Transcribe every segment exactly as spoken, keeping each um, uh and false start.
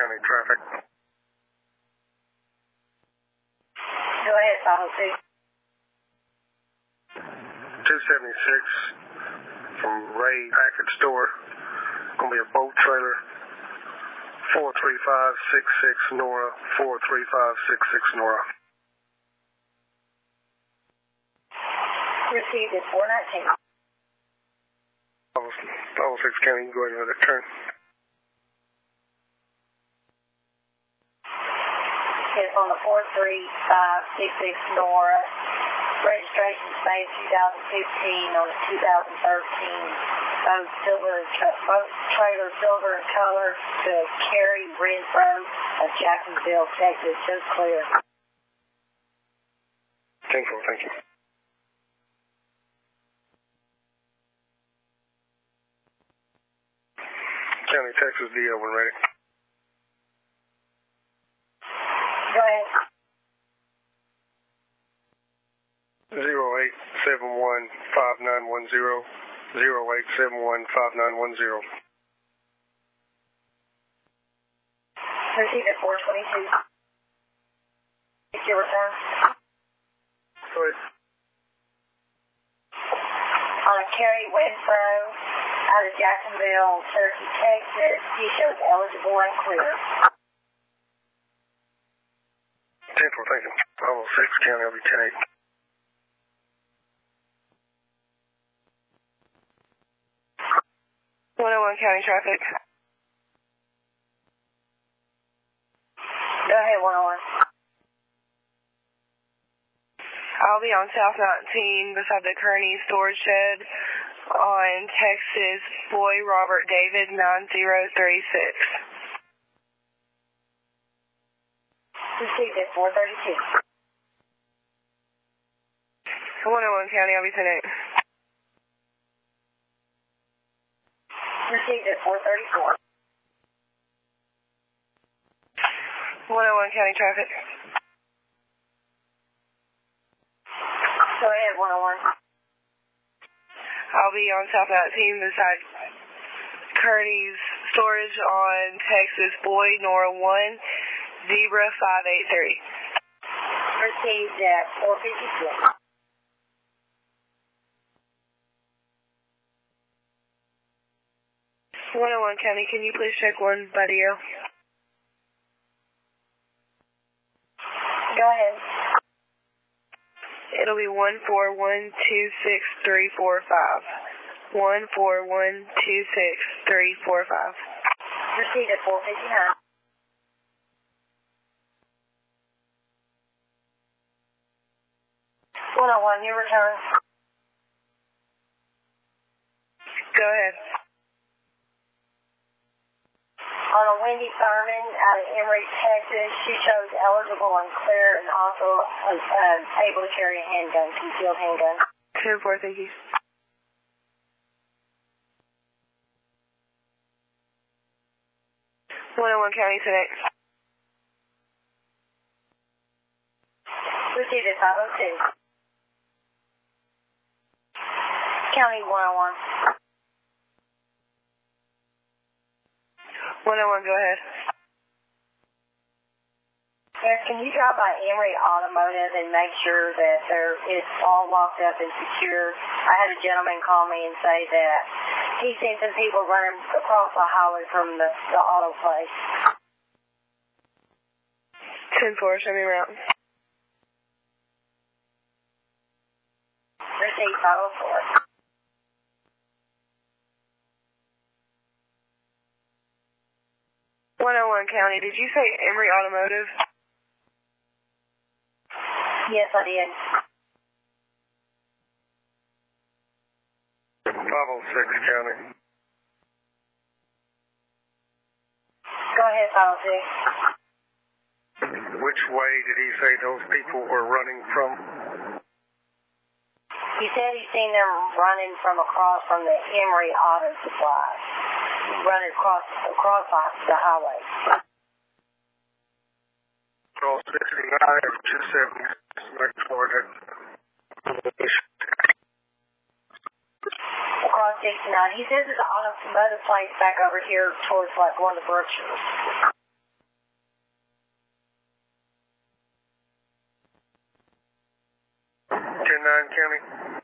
County traffic. Go ahead, five oh two. two seventy-six from Ray Packard Store. Gonna be a boat trailer. four three five six six Nora. four three five six six Nora. Received at four nineteen. five oh six County, you can go ahead and let it turn. It's on the four three five six six Nora. Registration space two thousand fifteen on the two thousand thirteen. Boat silver, boat trailer silver in color to Carrie Renfro of Jacksonville, Texas. Just clear. ten four, thank you. County, Texas, D O, when ready. Go ahead. zero eight seven one five nine one zero. zero eight seven one five nine one zero. Received at four twenty-two. Take your return. Go ahead. On a Carrie Renfro out of Jacksonville, Cherokee, Texas. He shows eligible and clear. ten four, thank you. five oh six County, I'll be ten eight. one oh one County traffic. Go ahead, one oh one. I'll be on South nineteen beside the Kearney storage shed on Texas Boy Robert David nine zero three six. Received at four thirty-two. one oh one County, I'll be ten eight. Received at four thirty-four. one oh one County traffic. Go ahead, one oh one. I'll be on South nineteen beside Kearney's storage on Texas Boy Nora one Zebra five eight three. Received at four fifty-six. one oh one County, can you please check one by D O? Go ahead. It'll be one four one two six three four five. one four one two six three four five. Received at four fifty-nine. one oh one, your return. Go ahead. On a Wendy Thurman out of Emory, Texas, she shows eligible and clear and also uh, able to carry a handgun, concealed handgun. ten four, thank you. one oh one County today. Received at five oh two. County one oh one. one oh one, go ahead. Yes, can you drop by Emory Automotive and make sure that there it's all locked up and secure? I had a gentleman call me and say that he's seen some people running across the highway from the, the auto place. ten four, show me around. Received five oh four. one oh one County, did you say Emory Automotive? Yes, I did. five oh six County. Go ahead, five oh six. Which way did he say those people were running from? He said he's seen them running from across from the Emory Auto Supply. Running across across the highway. Cross sixty-nine or two seventy. Right toward it. Across sixty-nine. He says there's an automotive place back over here towards like one of the Berkshires. in nine County?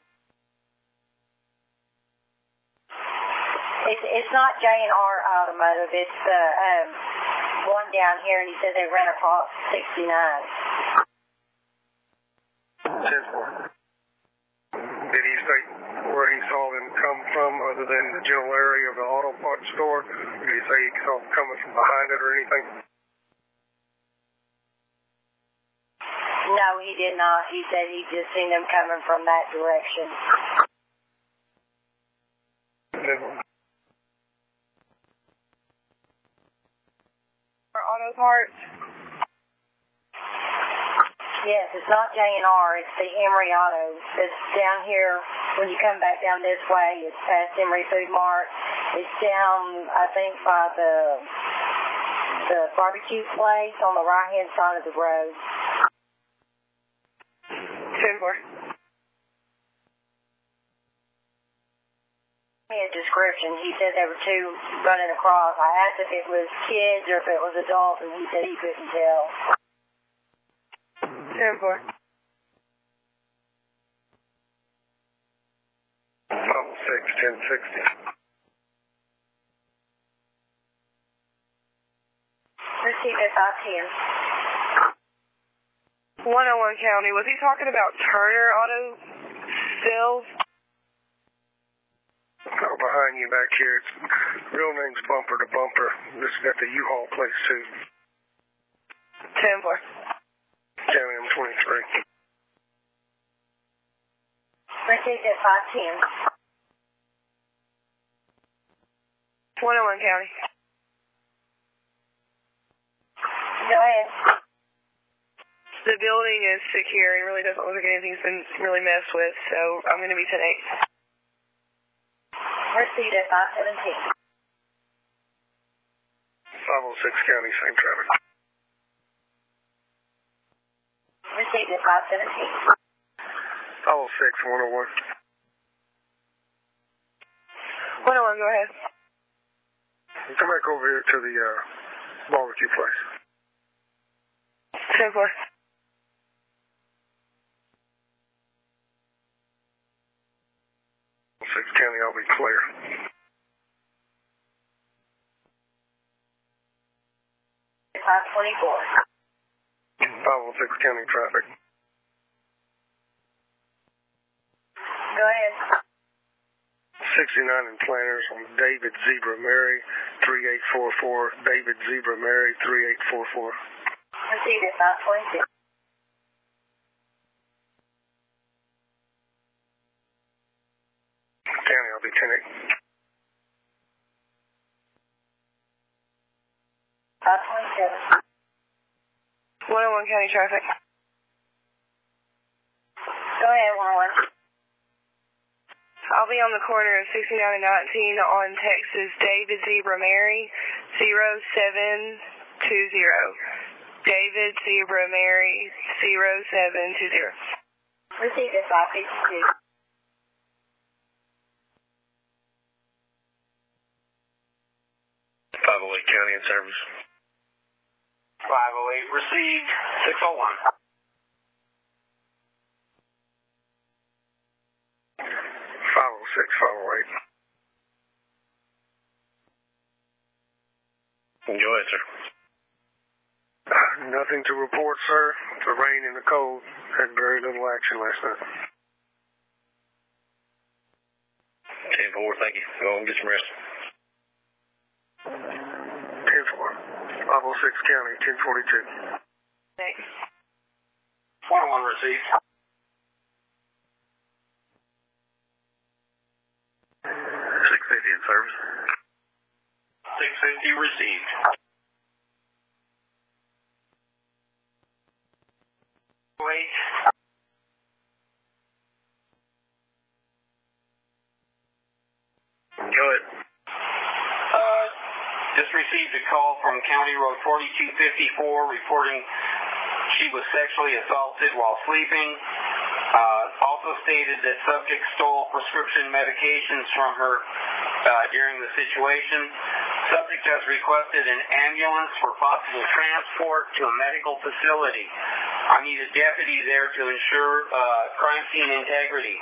It's, it's not J and R Automotive. It's the um, one down here, and he said they ran across sixty-nine. ten four. Did he say where he saw them come from other than the general area of the auto parts store? Did he say he saw them coming from behind it or anything? No, he did not. He said he just seen them coming from that direction. For auto parts? Yes, it's not J and R. It's the Emery Auto. It's down here when you come back down this way. It's past Emery Food Mart. It's down, I think, by the the barbecue place on the right-hand side of the road. ten four. A description. He said there were two running across. I asked if it was kids or if it was adults, and he said he couldn't tell. ten four. five oh six, ten sixty. Receive at five ten. one oh one County. Was he talking about Turner Auto Sales? Oh, behind you back here. It's, real name's Bumper to Bumper. This has got the U-Haul place too. ten four. County M twenty-three. Received at five ten. one oh one County. Go ahead. The building is secure. It really doesn't look like anything's been really messed with, so I'm going to be ten eight. Received at five seventeen. five oh six County, same traffic. Received at five seventeen. five oh six, one oh one. one oh one, go ahead. Come back over here to the uh, barbecue place. ten four. six County, I'll be clear. five twenty-four. five oh six County traffic. Go ahead. sixty-nine in Planters on David Zebra Mary, three eight four four. David Zebra Mary, three eight four four. Received at five twenty-six. County, I'll be ten eight. five twenty-seven. one oh one County traffic. Go ahead, one oh one. I'll be on the corner of sixty-nine and nineteen on Texas David Zebra Mary, zero seven two zero. David Zebra Mary, zero seven two zero. Received at five fifty-two. five oh eight County in service. five oh eight received, six oh one. five oh six, five oh eight. Go ahead, sir. Uh, nothing to report, sir. The rain and the cold had very little action last night. ten four, thank you. Go on and get some rest. ten four. five oh six County, ten forty-two. Thanks. one oh one received. six fifty in service. six fifty received. Wait. Go ahead. Uh, just received a call from County Road forty-two fifty-four reporting she was sexually assaulted while sleeping. Uh, also stated that subject stole prescription medications from her uh, during the situation. Subject has requested an ambulance for possible transport to a medical facility. I need a deputy there to ensure uh, crime scene integrity.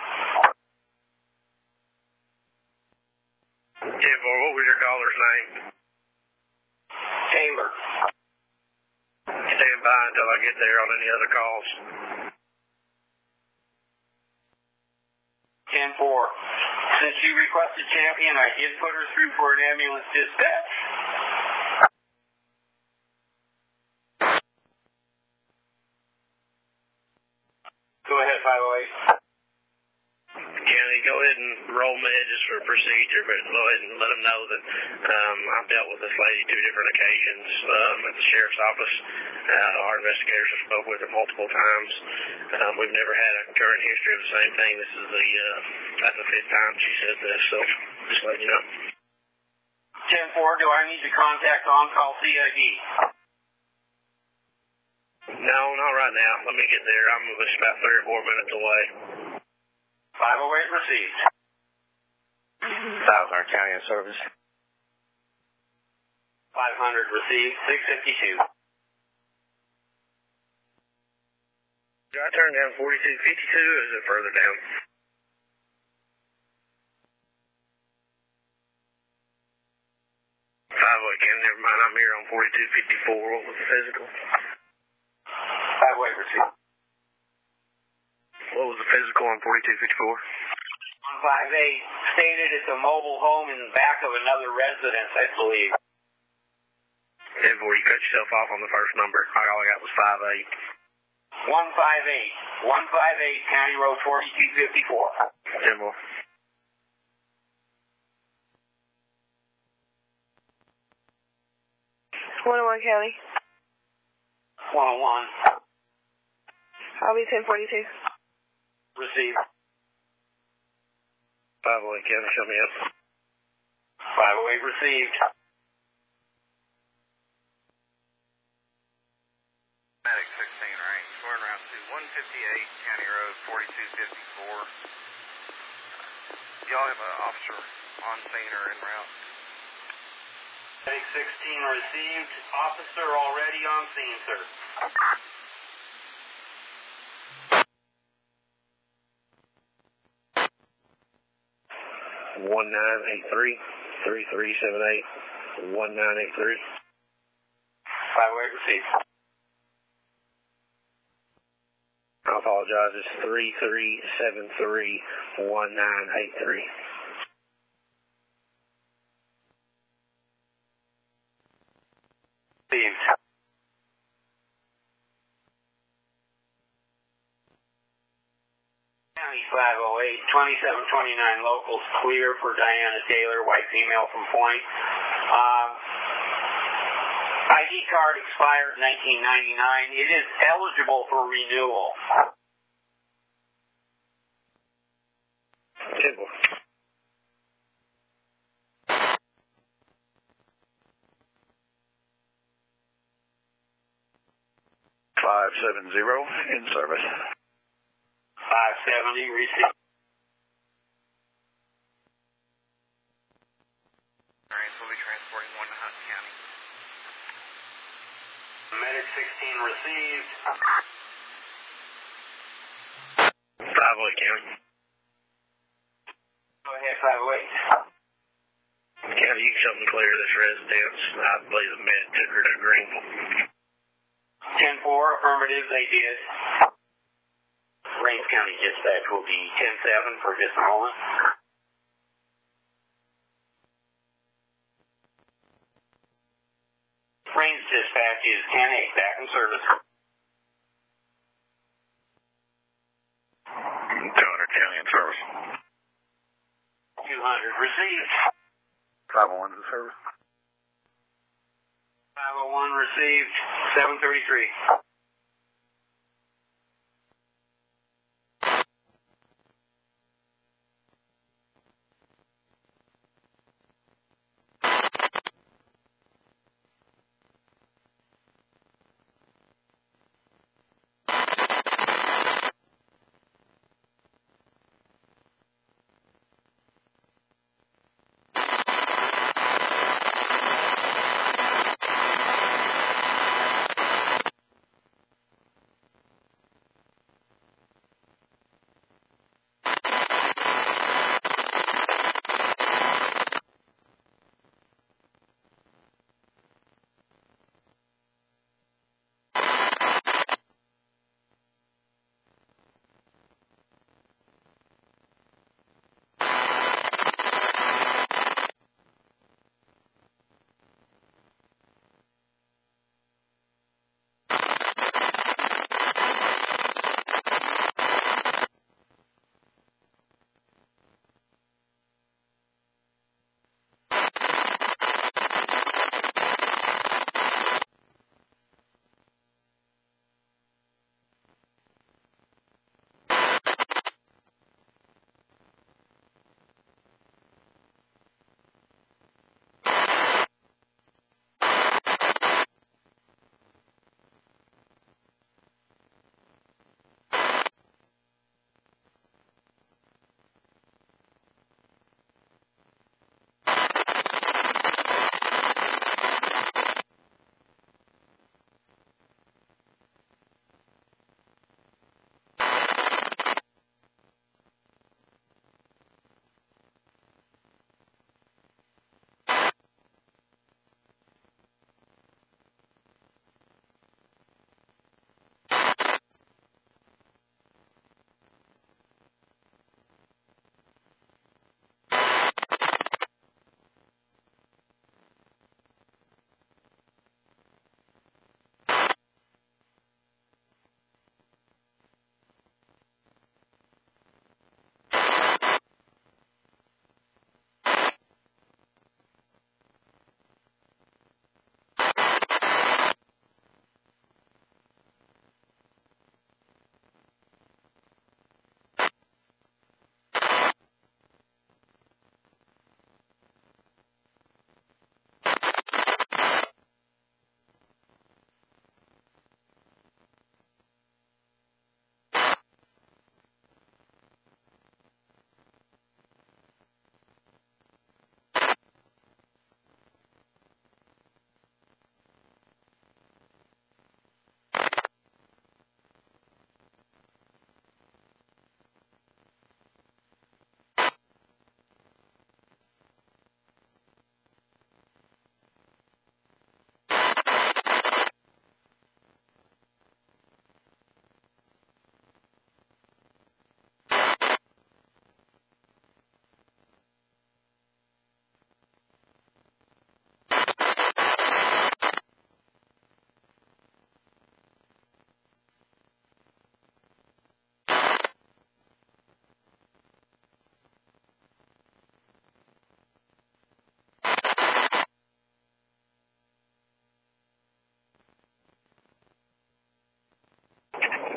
ten four, what was your caller's name? Taylor. Stand by until I get there on any other calls. ten four. Since you requested Champion, I did put her through for an ambulance dispatch. Go ahead, five oh eight. County, go ahead and roll me just for procedure, but go ahead and let them know that um, I've dealt with this lady two different occasions um, at the sheriff's office. Uh, our investigators have spoken with her multiple times. Um, we've never had a current history of the same thing. This is the uh, that's the fifth time she said this, so just letting you know. ten four, do I need to contact on-call C I D? No, not right now. Let me get there. I'm just about three or four minutes away. five oh eight received. Thousand County in service. five hundred received, six fifty-two. Do I turn down forty-two fifty-two or is it further down? five oh eight, County, never mind. I'm here on forty-two fifty-four. What was the physical? five oh eight received. What was the physical on forty-two fifty-four? one five eight stated it's a mobile home in the back of another residence, I believe. ten four, you cut yourself off on the first number. All I got was five eight. one five eight. one five eight, County Road forty-two fifty-four. ten four. one oh one County. one oh one. I'll be ten forty-two. Received. five oh eight, County, show me up. five oh eight received. Medic sixteen range, square route to one fifty-eight, County Road forty-two fifty-four. Y'all have an officer on scene or en route? Medic sixteen received. Officer already on scene, sir. one nine eight three, three three seven eight, one nine eight three. five oh eight received. I apologize. It's three three seven three, one nine eight three. Received. County five oh eight, twenty-seven twenty-nine locals clear for Diana Taylor, white female from Point. Um, I D card expired nineteen ninety-nine. It is eligible for renewal. Simple. five seven zero in service. five seventy received. Alright, so we'll be transporting one to Hunt County. Medic sixteen received. five oh eight, County. Go ahead, five oh eight. County, you can help me clear this residence. I believe the med took her to Greenville. ten four, affirmative, they did. Rains County Dispatch will be ten seven for just a moment. Rains Dispatch is ten eight, back in service. two hundred, County in service. two hundred received. five oh one in service. five oh one received, seven thirty-three.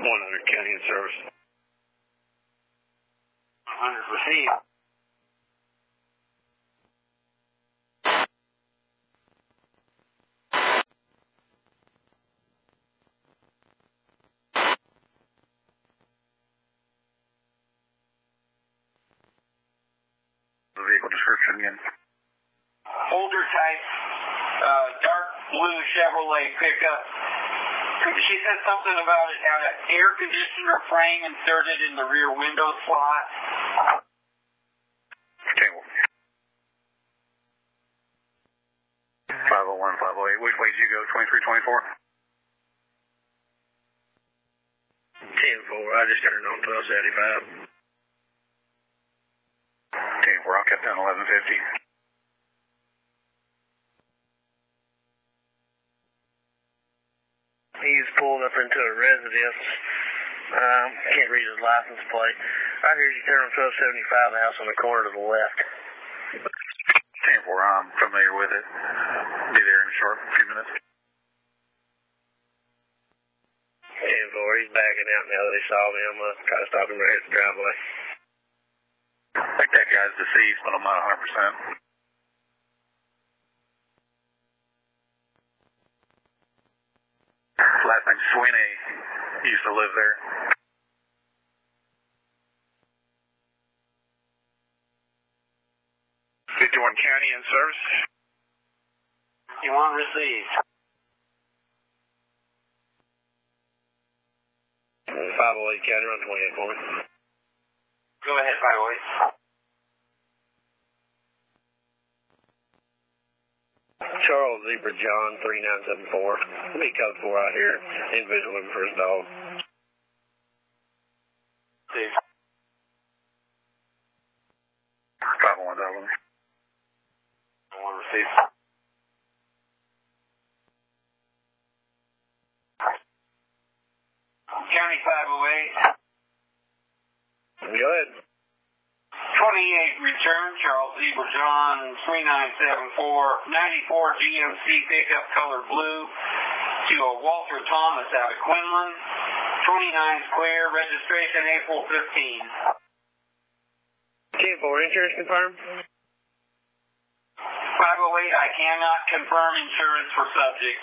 one hundred county in service. one hundred received. The vehicle description again. Older type, uh, dark blue Chevrolet pickup. She said something about it had an air conditioner frame inserted in the rear window slot. Table. five oh one, five oh eight. Which way did you go? twenty-three twenty-four? ten four. I just turned on twelve seventy-five. ten four. I'll cut down eleven fifty. He's pulled up into a residence. Um, can't read his license plate. I hear you turn on twelve seventy-five, the house on the corner to the left. ten four, I'm familiar with it. Be there in a short few minutes. ten four, he's backing out now that he saw me. I'm going to try to stop him right at the driveway. I think that guy's deceased, but I'm not one hundred percent. Last name Sweeney. He used to live there. fifty-one County in service. You want received. five oh eight County, run twenty-eight for me. Go ahead, five oh eight. Charles Zebra John, three nine seven four. Me code four out here. Individual looking for his dog. Steve. five oh one, Dublin. I want received. County five oh eight. Go ahead. twenty-eight return, Charles Zebra John, three nine seven four, ninety-four G M C pickup color blue to a Walter Thomas out of Quinlan, twenty-nine Square, registration April fifteenth. ten four, insurance confirmed? five oh eight, I cannot confirm insurance for subject.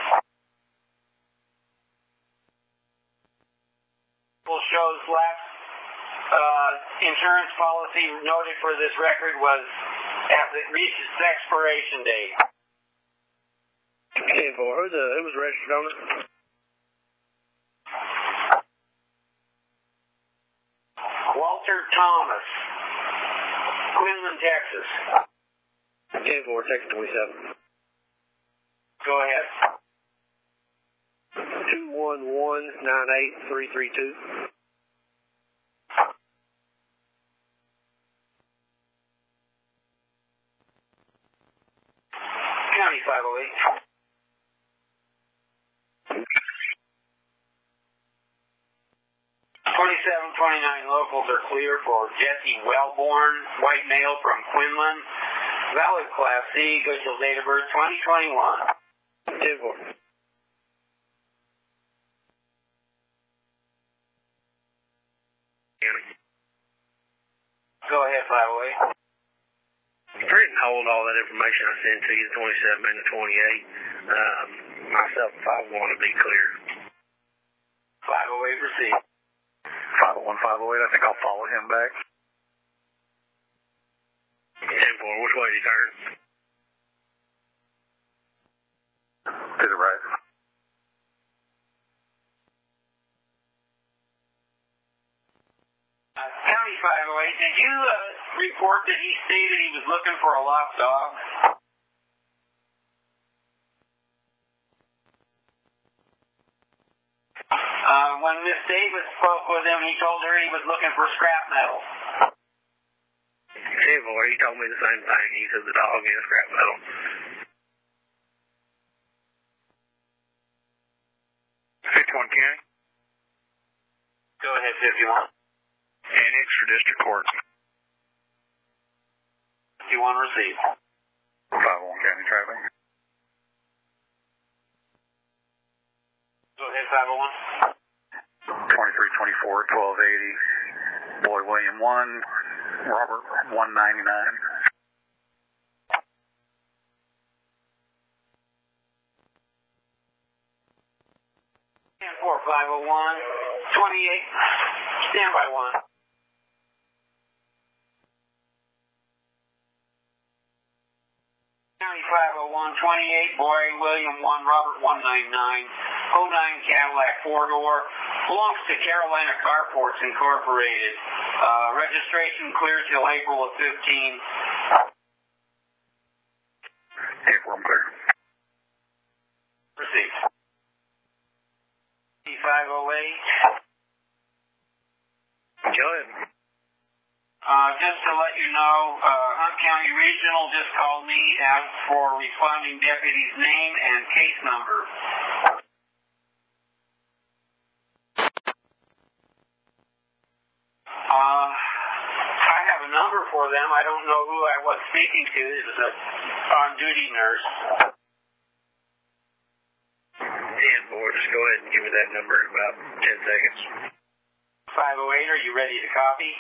Will shows last uh, insurance policy noted for this record was as it reached its expiration date. ten four, who's the, who was registered on it? Walter Thomas, Quinlan, Texas. ten four, Texas twenty-seven. Go ahead. two one one nine eight three three two. County five oh eight. twenty-seven twenty-nine locals are clear for Jesse Wellborn, white male from Quinlan. Valid Class C, good till date of birth twenty twenty-one. ten four. Go ahead, five oh eight. Print and hold all that information I sent to you, the twenty-seven and the twenty-eight. Um, myself, if I want to be clear. five oh eight received. five oh one, five oh eight, I think I'll follow him back. ten four, which way did he turn? To the right. Uh, County five oh eight, did you uh, report that he stated he was looking for a lost dog? Uh, when Miss Davis spoke with him, he told her he was looking for scrap metal. ten four, he told me the same thing. He said the dog and scrap metal. fifty-one County. Go ahead, fifty-one. Annex for District Court. fifty-one received. five oh one County traffic. Go ahead, five oh one. twenty-four twelve eighty, Boy William one, Robert one ninety-nine. four five oh one, twenty-eight, standby one. County five oh one, twenty-eight, Boy William one, Robert one ninety-nine, oh nine Cadillac four-door, belongs to Carolina Carports Incorporated. Uh, registration clear till April of fifteen. April, I'm clear. Proceed. five oh eight. Go ahead. Uh, just to let you know, uh, Hunt County Regional just called me, asked for responding deputy's name and case number. Uh, I have a number for them. I don't know who I was speaking to. It was a on-duty nurse. ten four, just go ahead and give me that number in about ten seconds. five oh eight, are you ready to copy?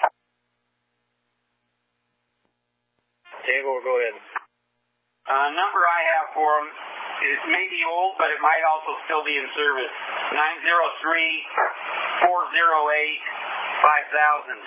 ten four, go ahead. Uh, number I have for them, it may be old, but it might also still be in service. nine zero three, four zero eight, five thousand.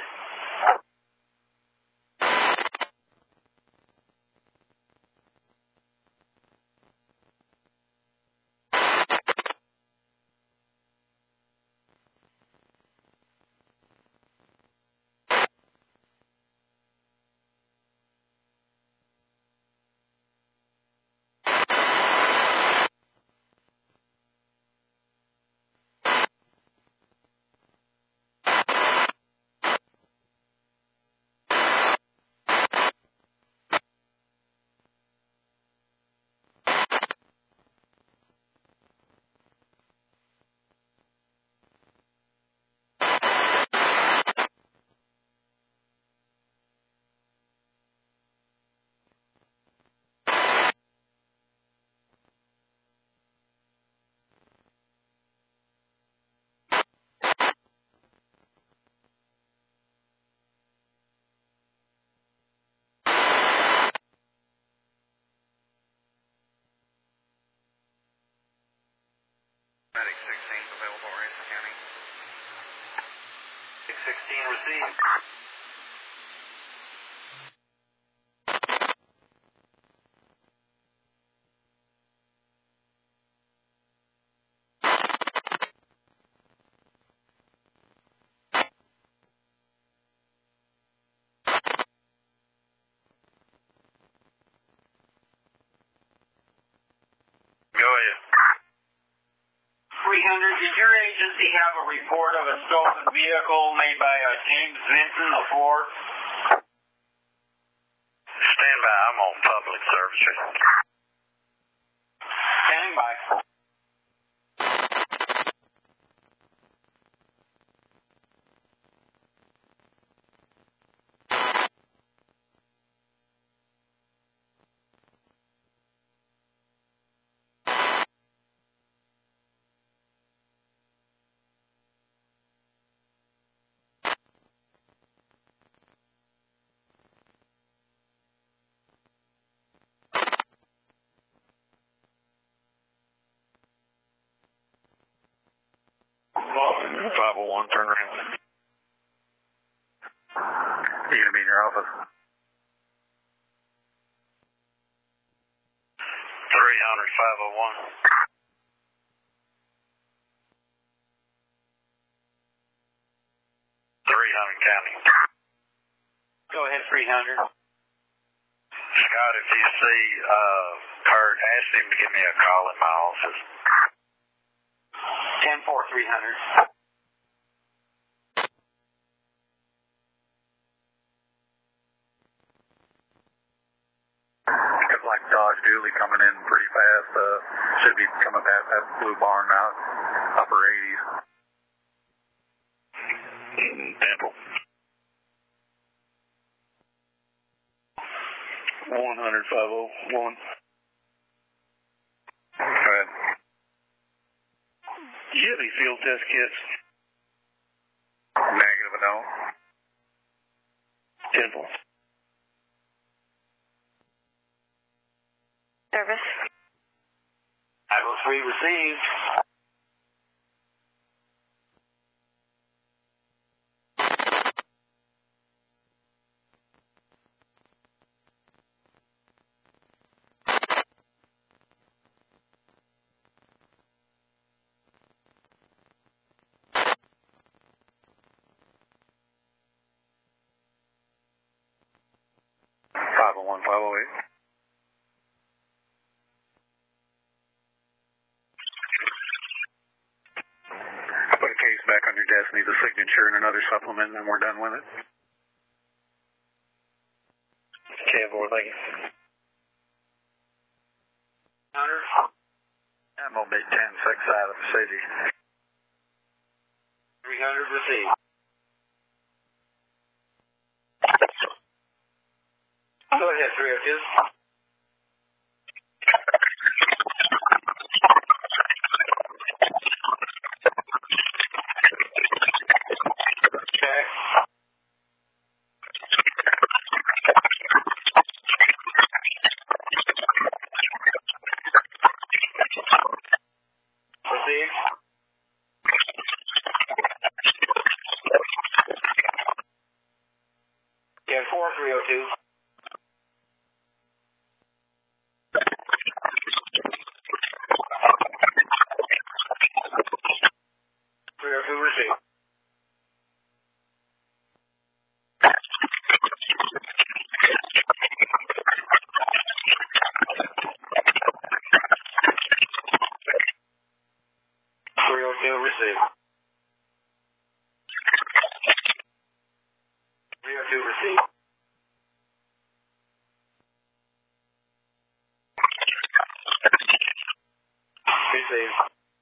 Medic sixteen available, Ransom County. six sixteen received. Go ahead. three hundred, did your agency have a report of a stolen vehicle made by uh, James Vinson, the Ford? Stand by, I'm on public service. Standing by. five oh one, turn around. You gonna be in your office? three hundred, five oh one. three hundred County. Go ahead, three hundred. Scott, if you see uh, Kurt, ask him to give me a call at my office. ten four, three hundred. Looks like Dodge Dooley coming in pretty fast. Uh, should be coming past that blue barn now, upper eighties. Temple. one hundred, five oh one. Go ahead. Do you have any field test kits? ten four. Service. five oh three received. five oh one, five oh eight. I put a case back on your desk, needs a signature and another supplement, and then we're done with it. ten four, thank you. Hunter. I'm going to be ten six out of the city. three hundred received. Go ahead, three oh two. Okay. Received. You have four three oh two. three oh two received. three oh two received. three oh two received. Received.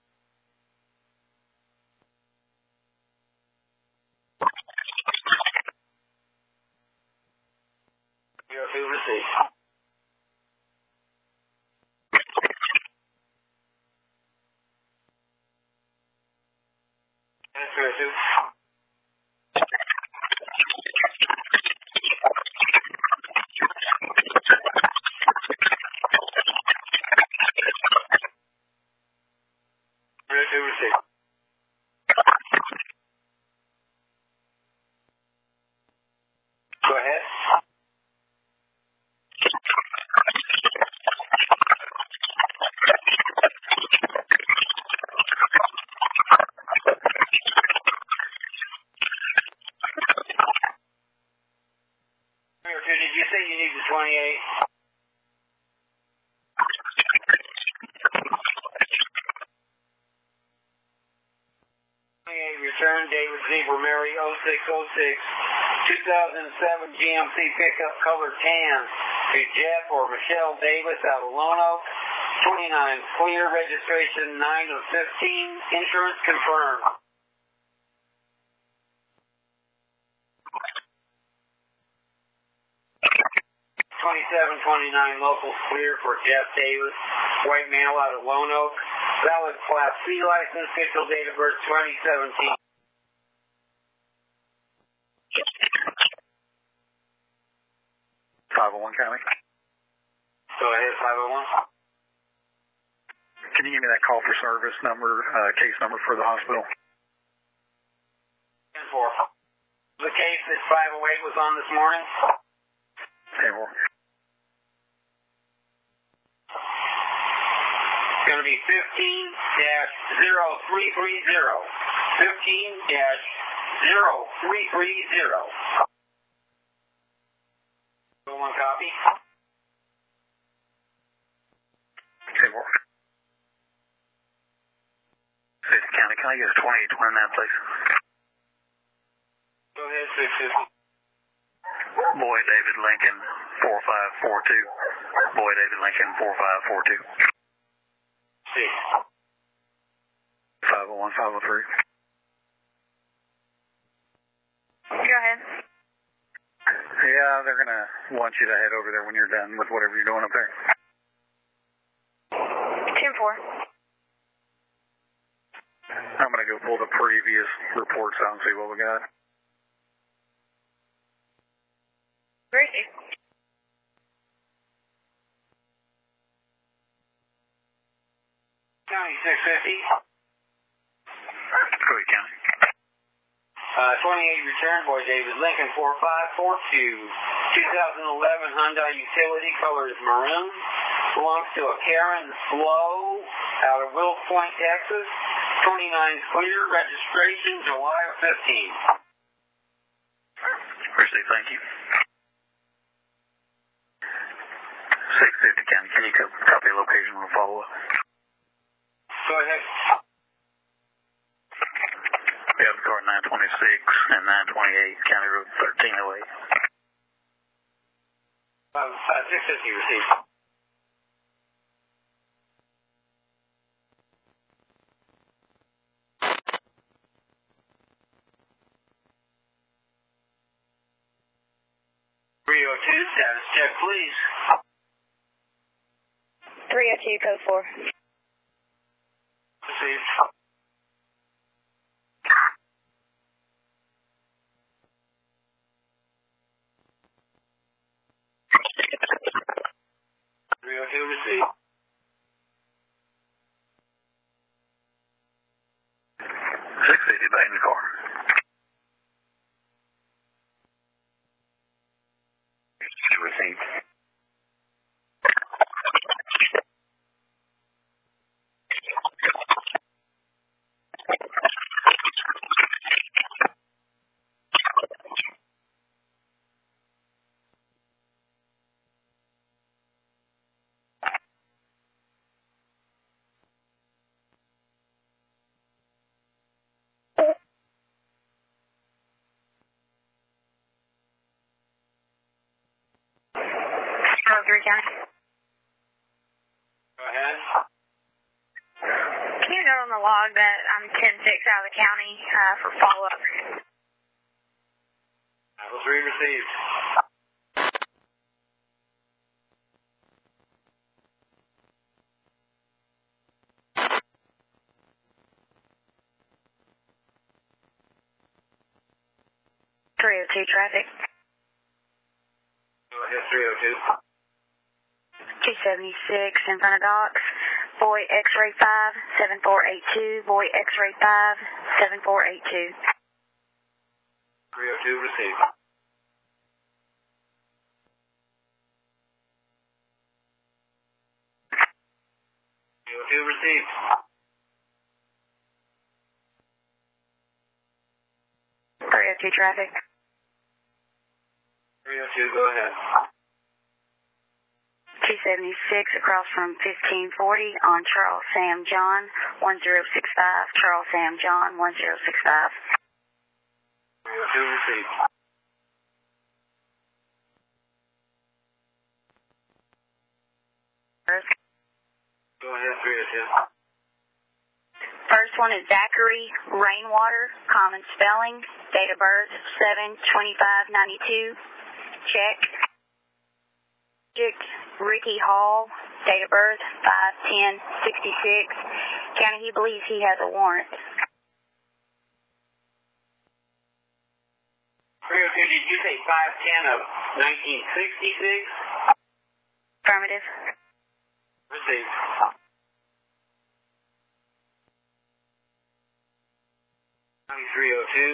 three oh two received. And three oh two. three oh two received. Go ahead. three oh two, did you say you need the twenty-eight? twenty-eight return, David Zebra Mary oh six oh six, two thousand seven G M C pickup color tan to Jeff or Michelle Davis out of Lone Oak. twenty-nine clear, registration nine of fifteen, insurance confirmed. twenty-seven twenty-nine local clear for Jeff Davis, white male out of Lone Oak. Valid Class C license, official date of birth twenty seventeen. five oh one County. Go ahead, five oh one. Can you give me that call for service number, uh, case number for the hospital? ten four. The case that five oh eight was on this morning? ten four. It's going to be fifteen dash zero three three zero. fifteen dash zero three three zero. One copy. ten four. Fifth County, can I get a twenty-eight twenty-nine, please? Go ahead, six fifty. Boy David Lincoln, four five four two. Boy David Lincoln, four five four two. Six. five oh one, five oh three. Go ahead. Yeah, they're going to want you to head over there when you're done with whatever you're doing up there. ten four. I'm going to go pull the previous reports out and see what we got. Gracie. County six fifty. Go ahead, County. Uh, twenty-eight return, boy David Lincoln four five four two. twenty eleven Hyundai Utility, color is maroon. Belongs to a Karen Slow out of Wills Point, Texas. twenty-nine clear, registration July of fifteen. Appreciate it, thank you. six fifty, County. Can you copy a location on follow-up? Go ahead. We have the car nine twenty-six and nine twenty-eight, County Road thirteen oh eight. Uh, six fifty received. three oh two, status check, please. three oh two, code four. Received. three oh two received. six fifty, back in the car. Received. Three County. Go ahead. Can you note on the log that I'm ten six out of the county uh, for follow-up? Apple three received. three oh two traffic. Go ahead, three oh two. two seventy-six in front of docks. Boy X-ray five, seven four eight two. Boy X-ray five, seven four eight two. three oh two received. three oh two received. three oh two traffic. three oh two, go ahead. two seventy-six across from fifteen forty on Charles Sam John, one zero six five. Charles Sam John, one zero six five. three oh two received. Go ahead, three oh two. First one is Zachary Rainwater, common spelling, date of birth seven twenty-five ninety-two. Check. Ricky Hall, date of birth five ten sixty-six. County, he believes he has a warrant. three oh two, did you say five ten of nineteen sixty-six? Affirmative. Received. County three oh two.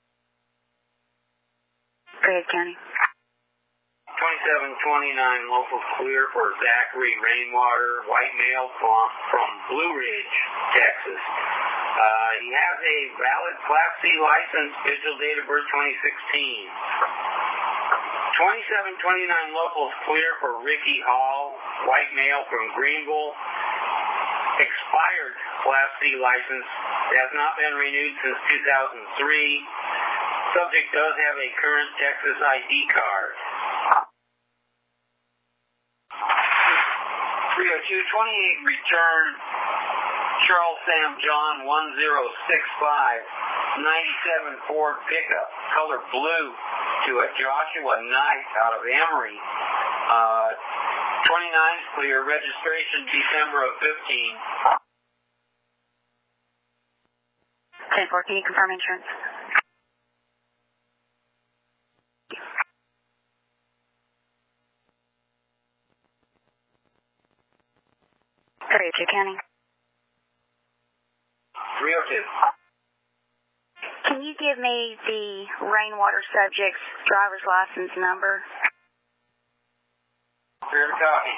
Go ahead, County. twenty-seven twenty-nine local clear for Zachary Rainwater, white male from, from Blue Ridge, Texas. Uh, he has a valid Class C license, digital date of birth twenty sixteen. twenty-seven twenty-nine locals clear for Ricky Hall, white male from Greenville. Expired Class C license, has not been renewed since two thousand three. Subject does have a current Texas I D card. three oh two, twenty-eight return, Charles Sam John, one zero six five, ninety-seven Ford pickup, color blue, to a Joshua Knight out of Emory. Uh, twenty-nine is clear, registration December of fifteen. ten four, can you confirm insurance? County. three oh two. Can you give me the rainwater subject's driver's license number? Here to copy.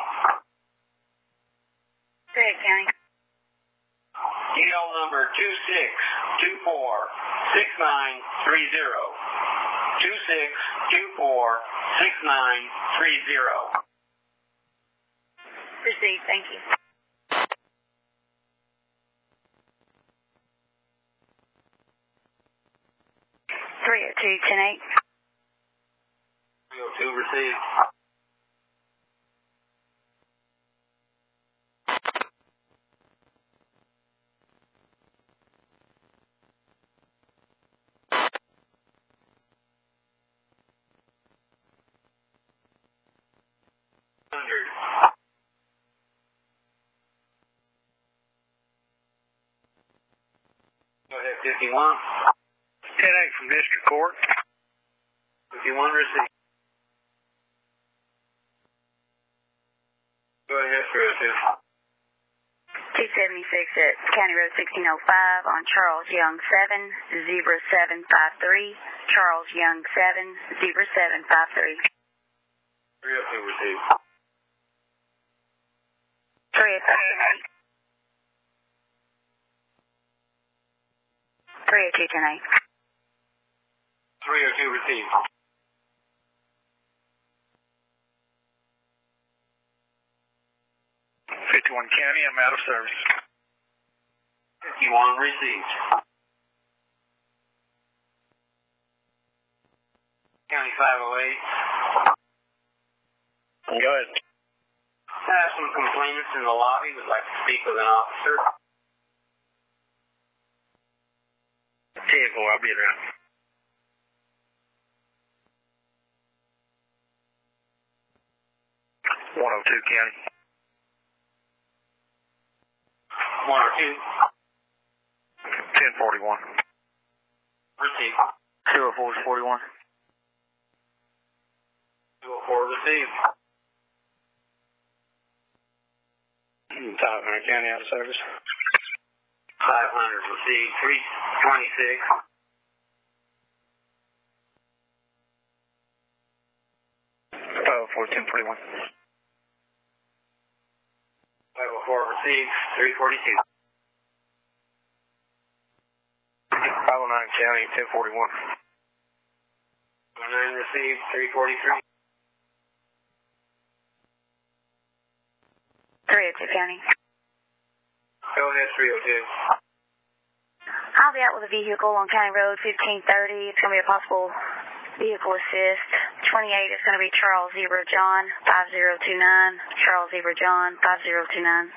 Fayette County. D L number two six two four six nine three zero. two six two four six nine three zero. Received, thank you. three oh two, ten eight. three oh two received. Hundred. Go ahead, fifty-one. ten eight from District Court. fifty-one received. Go ahead, three oh two. two seventy-six at County Road sixteen oh five on Charles Young seven, zebra seven five three. Charles Young seven, zebra seven five three. three oh two received. three oh two. three oh two, ten eight. three oh two received. fifty-one County, I'm out of service. fifty-one received. County five oh eight. Go ahead. I have some complainants in the lobby would like to speak with an officer. ten four, I'll be around. one oh two County. one oh two. ten forty-one. Received. two oh four forty-one. two oh four received. five hundred County, out of service. five hundred received. three twenty-six. five oh four, ten forty-one. five oh four received. three forty-two. five oh nine County, ten forty-one. five oh nine received. three forty-three. three oh two County. Go ahead, three oh two. I'll be out with a vehicle on County Road fifteen thirty. It's going to be a possible vehicle assist. twenty-eight is going to be Charles Zebra John five zero two nine. Charles Zebra John five zero two nine.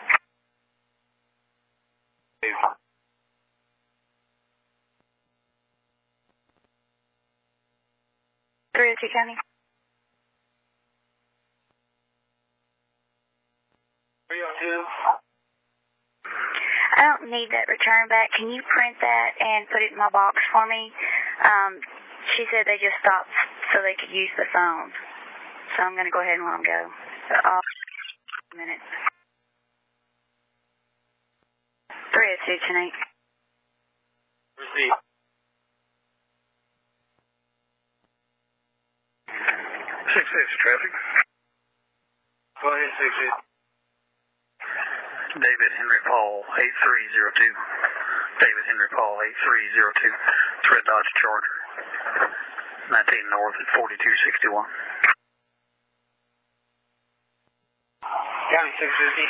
three oh two County. three oh two. I don't need that return back. Can you print that and put it in my box for me? Um, she said they just stopped so they could use the phone. So I'm going to go ahead and let them go. So I'll a minute. three oh two tonight. Received. six six traffic. Go ahead, six six. David Henry Paul, eight three zero two. David Henry Paul, eight three zero two. It's Red Dodge Charger. nineteen north at forty-two sixty-one. County six fifty.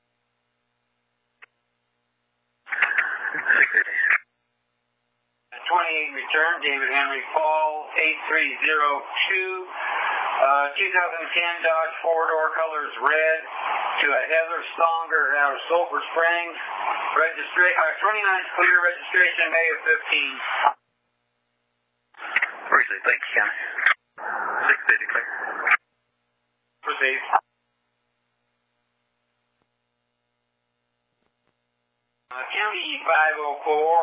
six fifty. twenty-eight return, David Henry Paul, eight three zero two. Uh, two thousand ten Dodge four-door, colors red, to a Heather Stonger out of Sulphur Springs. Registra- uh, twenty-nine clear, registration May of fifteen. Appreciate it. Thank you, County. six fifty clear. Proceed. Uh, County five oh four.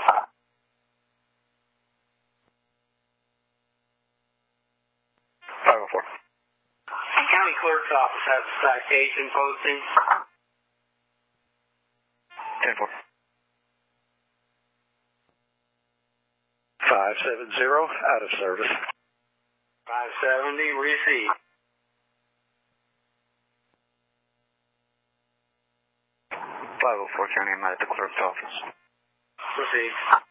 five oh four. The county clerk's office has a citation posting. five seven zero, out of service. five seventy, receive. five oh four County, I'm at the clerk's office. Proceed.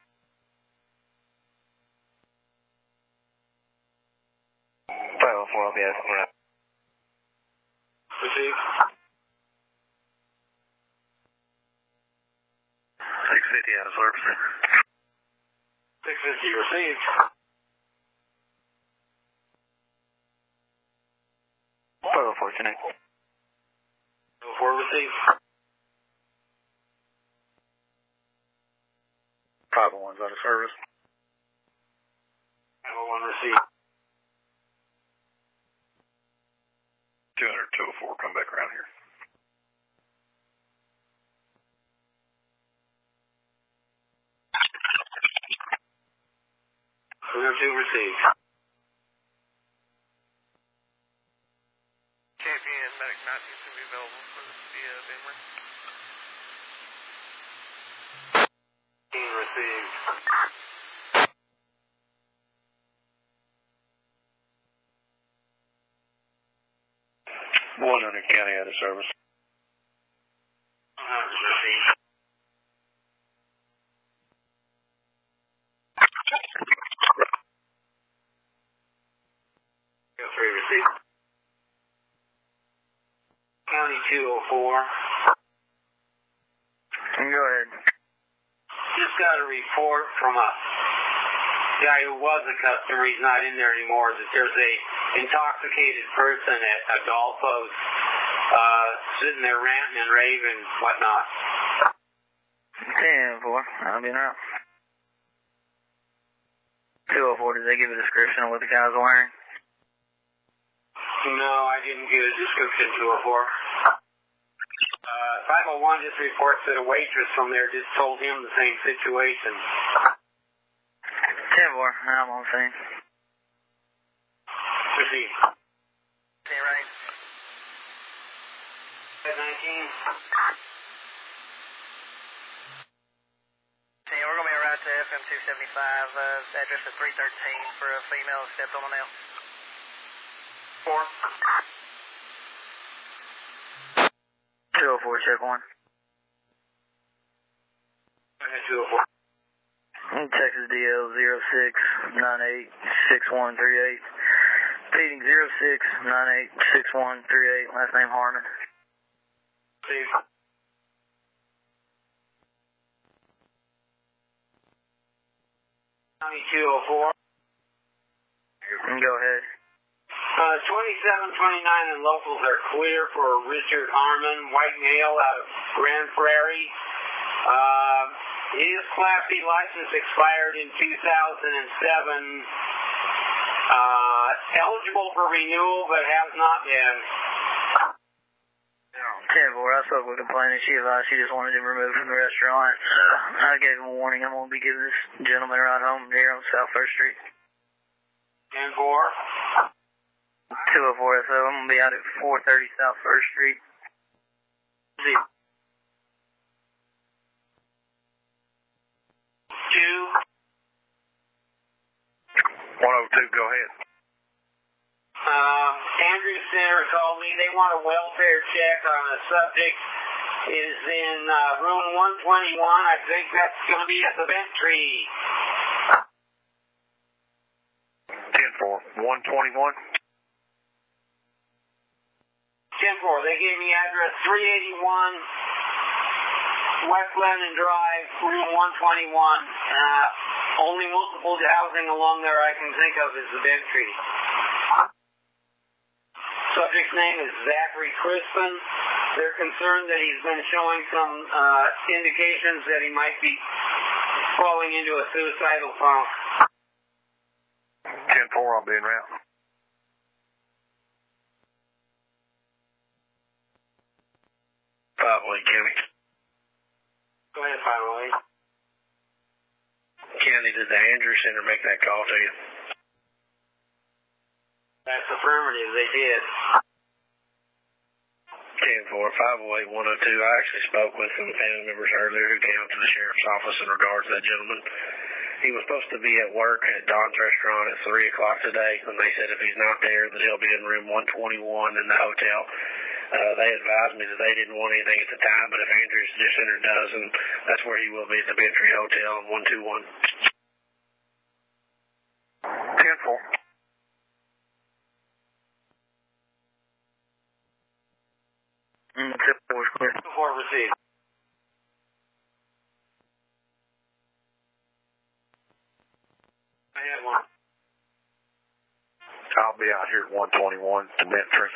five oh four, I'll be at the clerk. Proceed. six fifty, out of service. six fifty, received. five oh four, connect. five oh four, received. five oh one's out of service. five oh one, received. two hundred, two oh four, come back around here. two oh two, received. Champion Medic nineteen can be available for the via Bimmer. Received. one hundred County, out of service. one hundred, received. three, received. County two oh four. Go ahead. Just got a report from a guy who was a customer, he's not in there anymore, that there's a intoxicated person at Adolfo's, uh, sitting there ranting and raving, whatnot. ten four, I'll be around. two oh four, did they give a description of what the guy was wearing? No, I didn't get a description, two oh four. Uh, five oh one just reports that a waitress from there just told him the same situation. ten four, I'm on scene. Proceed. Ten right. nineteen. Ten, we're going to be right to F M two seventy-five, uh, address is three thirteen for a female who stepped on a nail. Four. two oh four, check one. Okay, two oh four. Texas D L zero six nine eight six one three eight. Feeding zero six nine eight six one three eight. Last name Harmon. Steve. County two oh four. Go ahead. Uh, twenty-seven twenty-nine and locals are clear for Richard Harmon, white male out of Grand Prairie. Uh, his Class B license expired in two thousand seven. Uh, eligible for renewal, but has not been. ten four, I spoke with a complainant. She advised she just wanted him removed from the restaurant. Uh, I gave him a warning. I'm going to be giving this gentleman a ride home here on South First Street. ten four. two oh four S O, I'm going to be out at four thirty South First Street. Zero. Two. one oh two, go ahead. Um, Andrew Center called me. They want a welfare check on a subject. It is in uh, room one twenty-one. I think that's going to be at the Bent Tree. ten four, one twenty-one. ten four. They gave me address three eighty-one West Lennon Drive, room one twenty-one. Uh, only multiple housing along there I can think of is the Bent Tree. Subject's name is Zachary Crispin. They're concerned that he's been showing some uh, indications that he might be falling into a suicidal funk. ten four, I'll be in route. five oh eight, County. Go ahead, five oh eight. County, did the Andrew Center make that call to you? That's affirmative, they did. ten four, five oh eight, one oh two. I actually spoke with some family members earlier who came up to the sheriff's office in regards to that gentleman. He was supposed to be at work at Don's Restaurant at three o'clock today, and they said if he's not there, that he'll be in room one twenty-one in the hotel. Uh, they advised me that they didn't want anything at the time, but if Andrews just Center does, and that's where he will be at the Bentry Hotel in one two one. ten four. Mm, tip was clear. Before received. I had one. I'll be out here at one twenty-one to Bentry.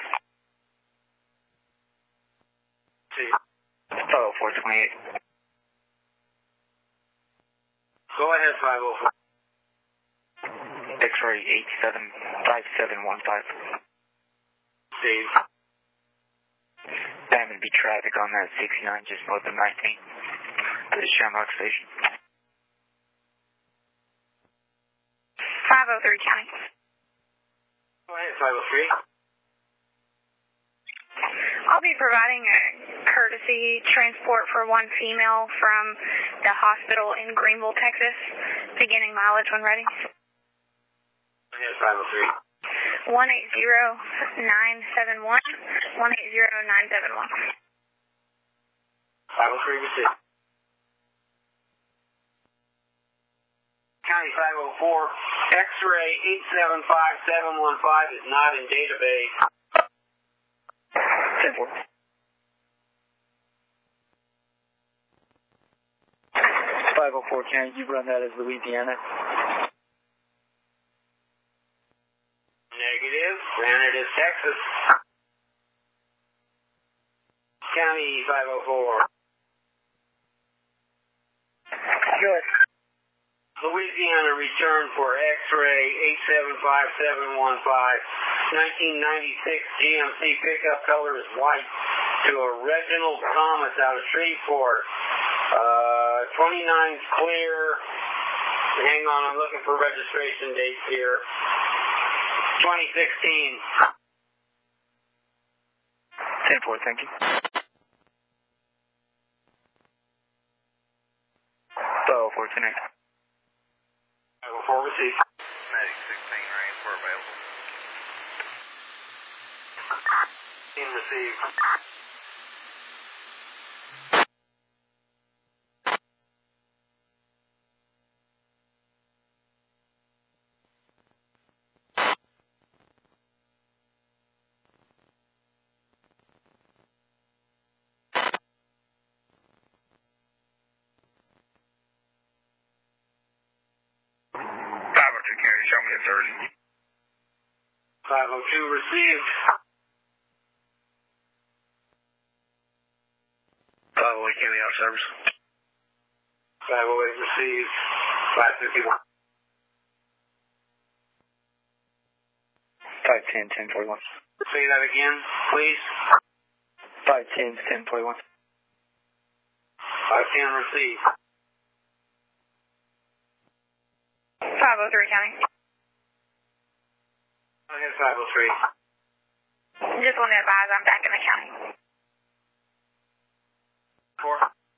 See. Oh, four twenty-eight. Go ahead, five oh four. X-ray eight seven five seven one five. Steve. That would be traffic on that sixty-nine just north of nineteen. To the Shamrock Station. five oh three County. Go ahead, five oh three. I'll be providing a courtesy transport for one female from the hospital in Greenville, Texas. Beginning mileage when ready. Go ahead, five oh three. one eight zero nine seven one. one eight zero nine seven one. five oh three received. County five oh four, X-ray eight seven five seven one five is not in database. ten four. five oh four County, you run that as Louisiana. Negative. Ran it as Texas. County five oh four. Good. Louisiana return for X-ray eight seven five seven one five. nineteen ninety-six G M C pickup, color is white, to a Reginald Thomas out of Shreveport. Uh, twenty-nine's clear. Hang on, I'm looking for registration dates here. twenty sixteen. ten four, thank you. Oh, four ten eight. five oh four received. Medic sixteen range, we're available. In received. five oh two County, show me a thirty. five oh two received. five oh eight County out of service. five oh eight received. five fifty-one. five ten, ten forty-one. Say that again, please. five ten, ten forty-one. five ten received. five oh three County. Go ahead, five oh three. Just want to advise I'm back in the county. Four.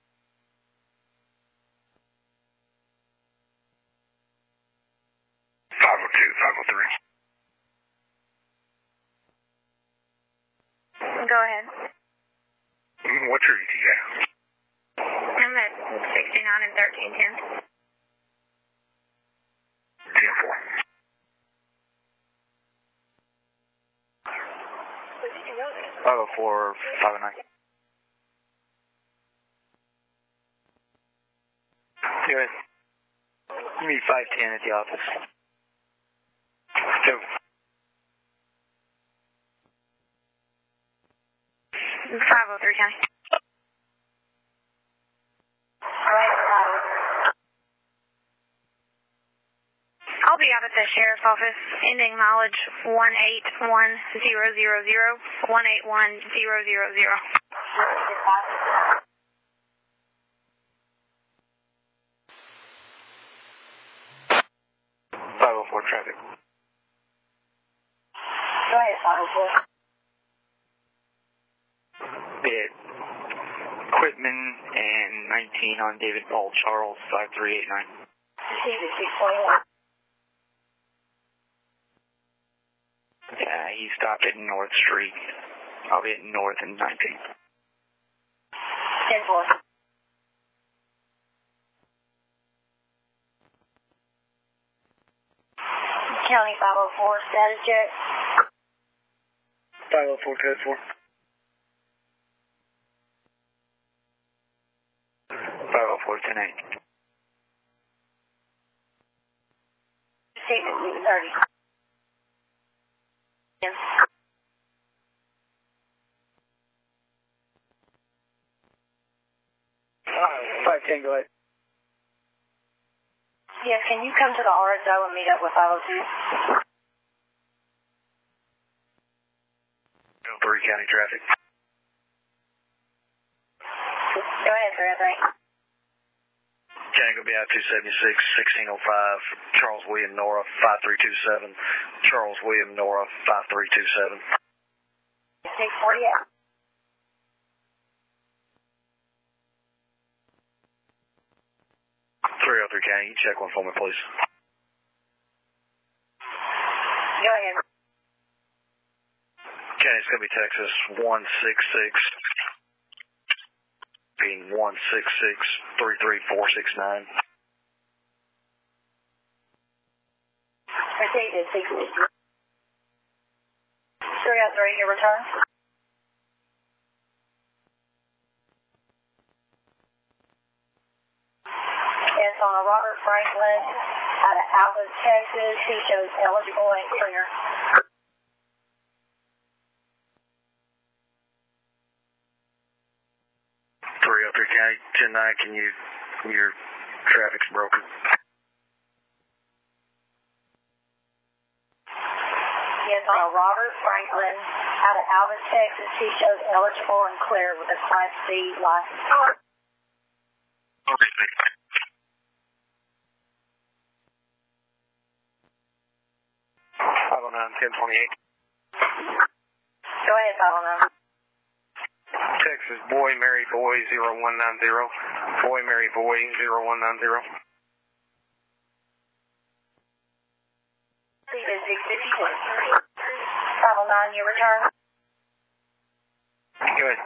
five oh two, five oh three. Go ahead. What's your E T A? I'm at sixty-nine and thirteen ten. ten four. five oh four, five oh nine. Good. You need five ten at the office. Two. five oh three County. Alright, I'll be out at the sheriff's office, ending mileage one eight one zero zero zero, one eight one zero zero zero. five oh four traffic. Go ahead, five oh four. Bit. Quitman and nineteen on David Ball, Charles, five three eight nine. Received at six twenty-one. Yeah, he stopped at North Street. I'll be at North and nineteenth. ten four. County five oh four, status check. five oh four, code four. five oh four, ten eight. Received at six thirty. Yes. five ten, go ahead. Yes, can you come to the R S O and meet up with five oh two? three County traffic. Go ahead, sir, thanks. County gonna be out two seventy-six, sixteen oh five, Charles William Nora, five three two seven, Charles William Nora, five three two seven. six forty-eight. three oh three County, you check one for me, please. Go ahead. County, it's gonna be Texas one six six, being one six six, three three four six nine. Received at six fifty. three oh three, your return. It's on a Robert Franklin out of Alvin, Texas. He shows eligible and clear. three oh three County, ten nine, can you, your traffic's broken. Yes, on a Robert Franklin out of Alvin, Texas. He shows eligible and clear with a Class C license. five oh nine, ten twenty-eight. Go ahead, five oh nine. Texas Boy, Mary Boy, zero one nine zero. Boy, Mary Boy, zero one nine zero. six fifty-two. five oh nine, your return. Go ahead.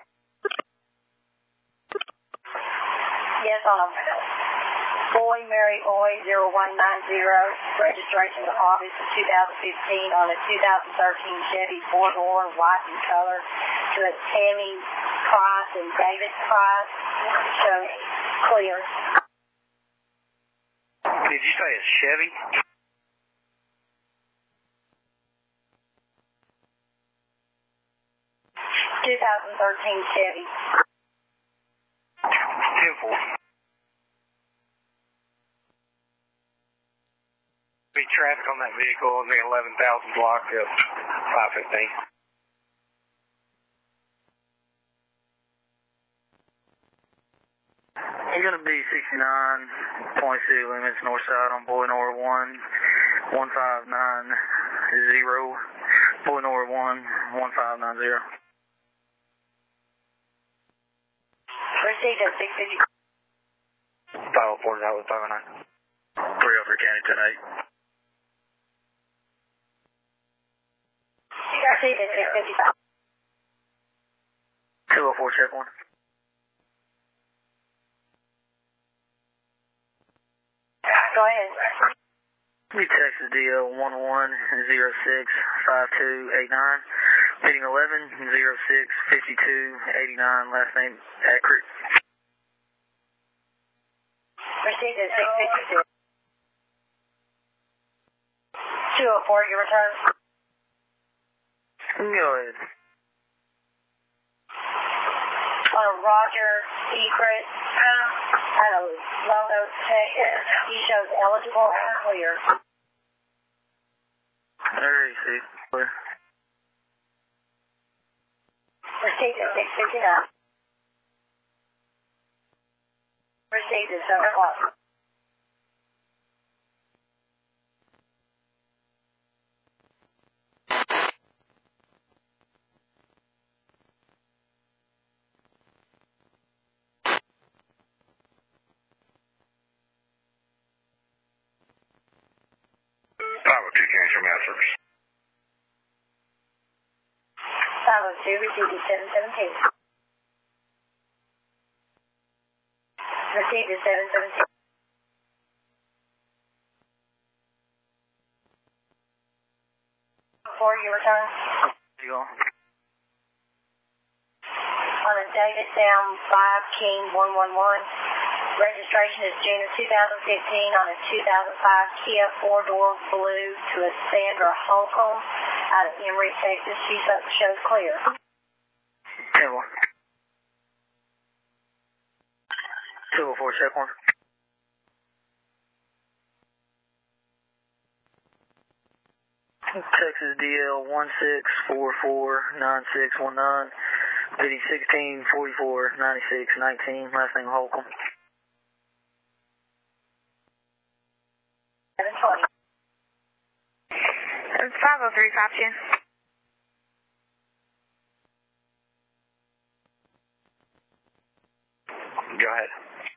Yes, on a Boy, Mary Boy, zero one nine zero. Registration to August of two thousand fifteen on a two thousand thirteen Chevy four-door, white in color, to a Tammy Price and David Price. So clear. Did you say it's Chevy? two thousand thirteen Chevy. ten four. Be traffic on that vehicle on the eleven thousand block of five fifteen. You're going to be sixty-nine point two limits north side on Boy Nora one, one five nine zero. Boy Nora one, one five nine zero. Received at six fifty. five oh four, that was five oh nine. three oh three County, ten eight. Received at six fifty-five. two oh four, check one. Go ahead. New Texas D L one one zero six five two eight nine. Meeting eleven zero six fifty-two eighty-nine. Last name accurate. Received at six fifty-two. two oh four, your return. Go ahead. On a Roger Secret out of Lone Oak, Texas. He shows eligible and clear. There you see. Clear. Received at six fifty-nine. Received at seven o'clock. Masters. five oh two, received at seven seventeen. Received at seven seventeen. Before you return. You go. On a David Sam five King one one one. Registration is June of two thousand fifteen on a two thousand five Kia four-door blue to a Sandra Holcomb out of Emory, Texas. She shows clear. ten one. two oh four, check one. Texas D L one six four four nine six one nine. Biddy sixteen forty-four ninety-six nineteen. Last name Holcomb. seven twenty. It's five oh three five two. Go ahead.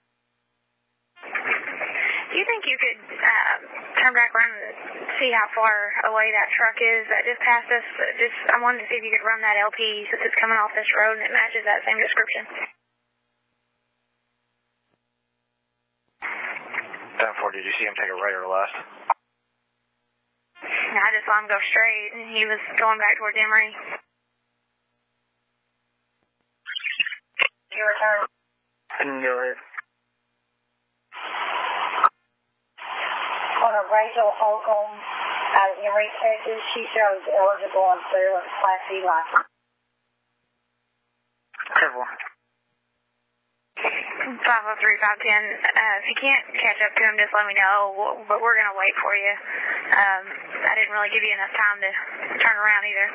Do you think you could uh, turn back around and see how far away that truck is that just passed us? Just, I wanted to see if you could run that L P since it's coming off this road and it matches that same description. ten four, did you see him take a right or a left? I just saw him go straight and he was going back towards Emory. You return. Go ahead. On a Rachel Holcomb out of Emory, Texas, she shows eligible and clear with a Class C license. ten four. five oh three five ten. Uh, if you can't catch up to him, just let me know, but we're going to wait for you. Um, I didn't really give you enough time to turn around either.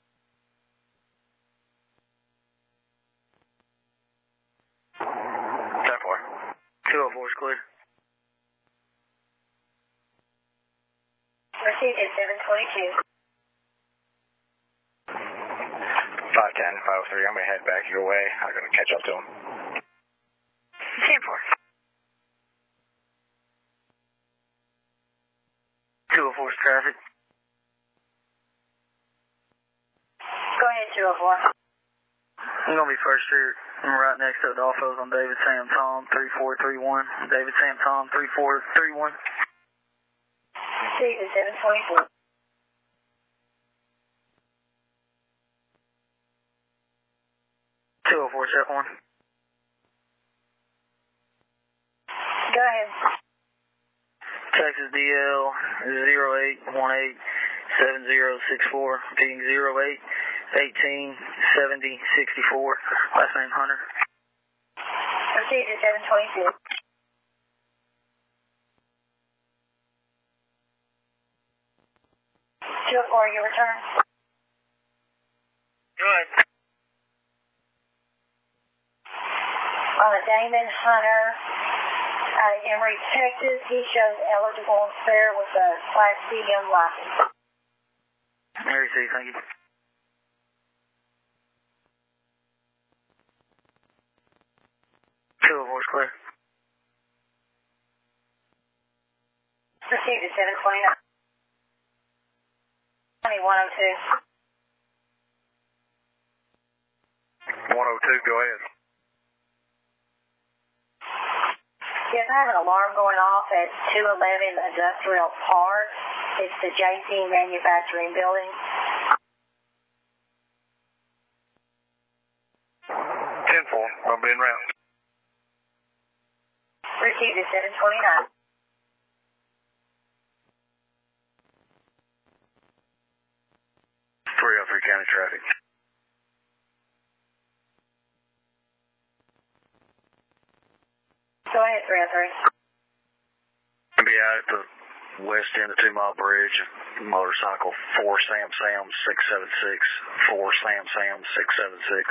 ten four. two oh four is clear. Received at seven twenty-two. five ten, five oh three, I'm going to head back your way. I'm going to catch up to him. ten four. two oh four is traffic. Go ahead, two oh four. I'm going to be first street. I'm right next to Adolfo's on David Sam Tom three four three one. David Sam Tom three four three one. Received at seven twenty-four. two oh four, check one. Go ahead. Texas D L zero eight one eight seven zero six four, being zero eight eighteen seventy sixty-four. Last name Hunter. Received at seven twenty-two. two oh four, you return. Go ahead. On a Damon Hunter out of Emory, Texas, he shows eligible and fair with a Class C gun license. Mary C, thank you. two oh four is clear. Received at seven twenty-nine. one oh two. one oh two, go ahead. Yes, I have an alarm going off at two eleven Industrial Park. It's the J C Manufacturing Building. ten four, I'll be in route. Received at seven twenty-nine. three oh three County Traffic. Go ahead, three oh three. I'll be out at the west end of Two Mile Bridge. Motorcycle four Sam Sam six seven six. four Sam Sam six seven six.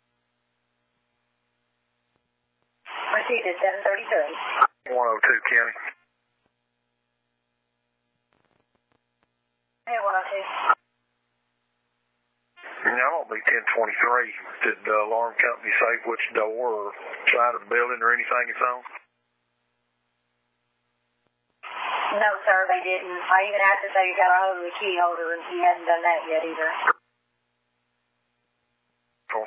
Received at seven thirty-three. one oh two County. Hey, one oh two. I'm going to be ten twenty-three. Did the alarm company say which door or side of the building or anything it's on? No, sir, they didn't. I even asked if they got a hold of the key holder, and he hadn't done that yet either. Cool.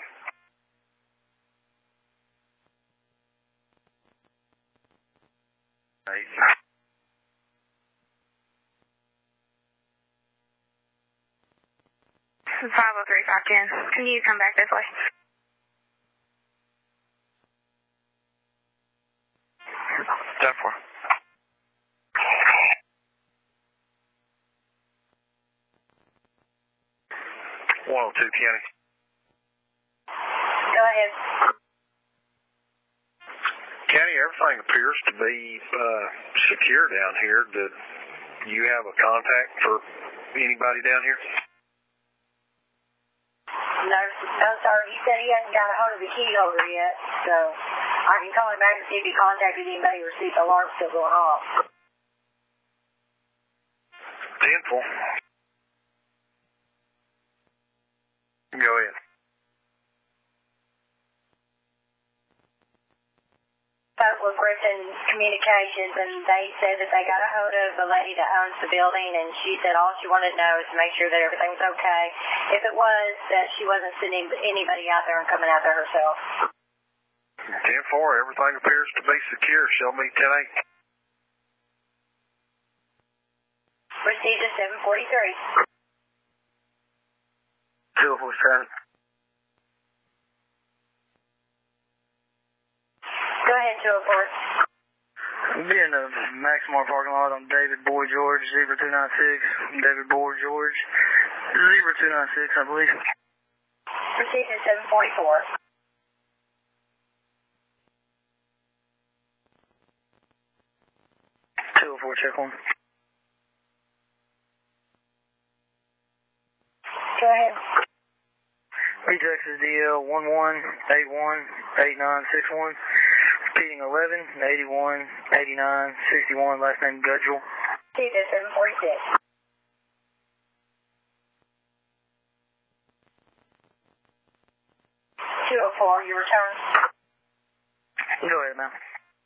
Eight. five oh three, five ten. Can you come back this way? ten four. one oh two, Kenny. Go ahead. Kenny, everything appears to be uh, secure down here. Did you have a contact for anybody down here? No, no, sir. He said he hasn't got a hold of the key holder yet, so I can call him back and see if he contacted anybody or see if the alarm's still going off. ten four. Go ahead. Spoke with Griffin Communications, and they said that they got a hold of the lady that owns the building, and she said all she wanted to know is to make sure that everything was okay. If it was, that she wasn't sending anybody out there and coming out there herself. ten four, everything appears to be secure. Show me ten eight. Received at seven forty-three. two oh four traffic. Go ahead, two oh four. We'll be in the Maximar parking lot on David Boyd George, zebra two nine six. David Boyd George, zebra two nine six, I believe. Received at seven forty-four. two oh four, check one. Go ahead. B Texas D L one one eight one eight nine six one. Repeating eleven eighty-one eighty-nine sixty-one, last name Gudgel. Received at seven forty-six. two oh four, your return. Go ahead, ma'am.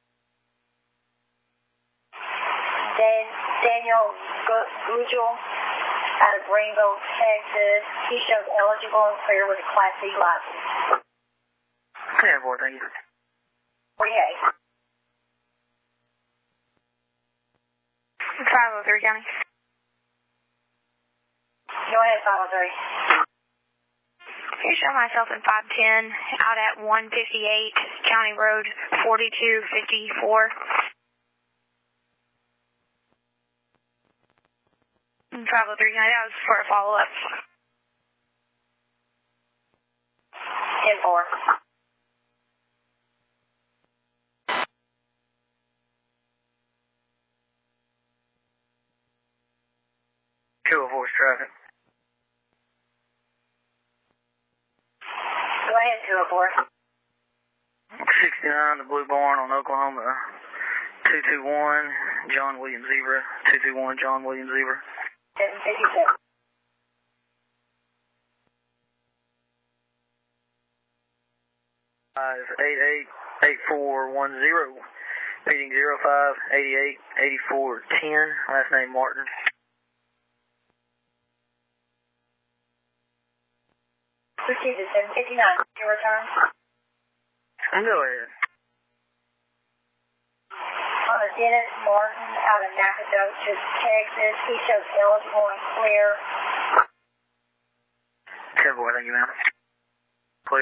Dan, Daniel Gudgel out of Greenville, Texas. He shows eligible and clear with a Class C license. Yeah, boy, thank you. forty-eight. five oh three, County. Go ahead, five oh three. You show myself in five ten out at one fifty-eight County Road forty-two fifty-four. five oh three, County, that was for a follow-up. ten four. two oh four traffic. Go ahead, two oh four. sixty-nine, the Blue Barn on Oklahoma. two two one, John Williams Zebra. two two one, John Williams Zebra. seven fifty-six. Five eight eight eight four one zero. Meeting zero five eighty-eight eighty-four ten. Last name Martin. Received at seven fifty-nine. Your return. Go ahead. On the Dennis Martin out of Nacogdoches, Texas. He shows eligible and clear. Okay, boy, thank you, ma'am. Clear.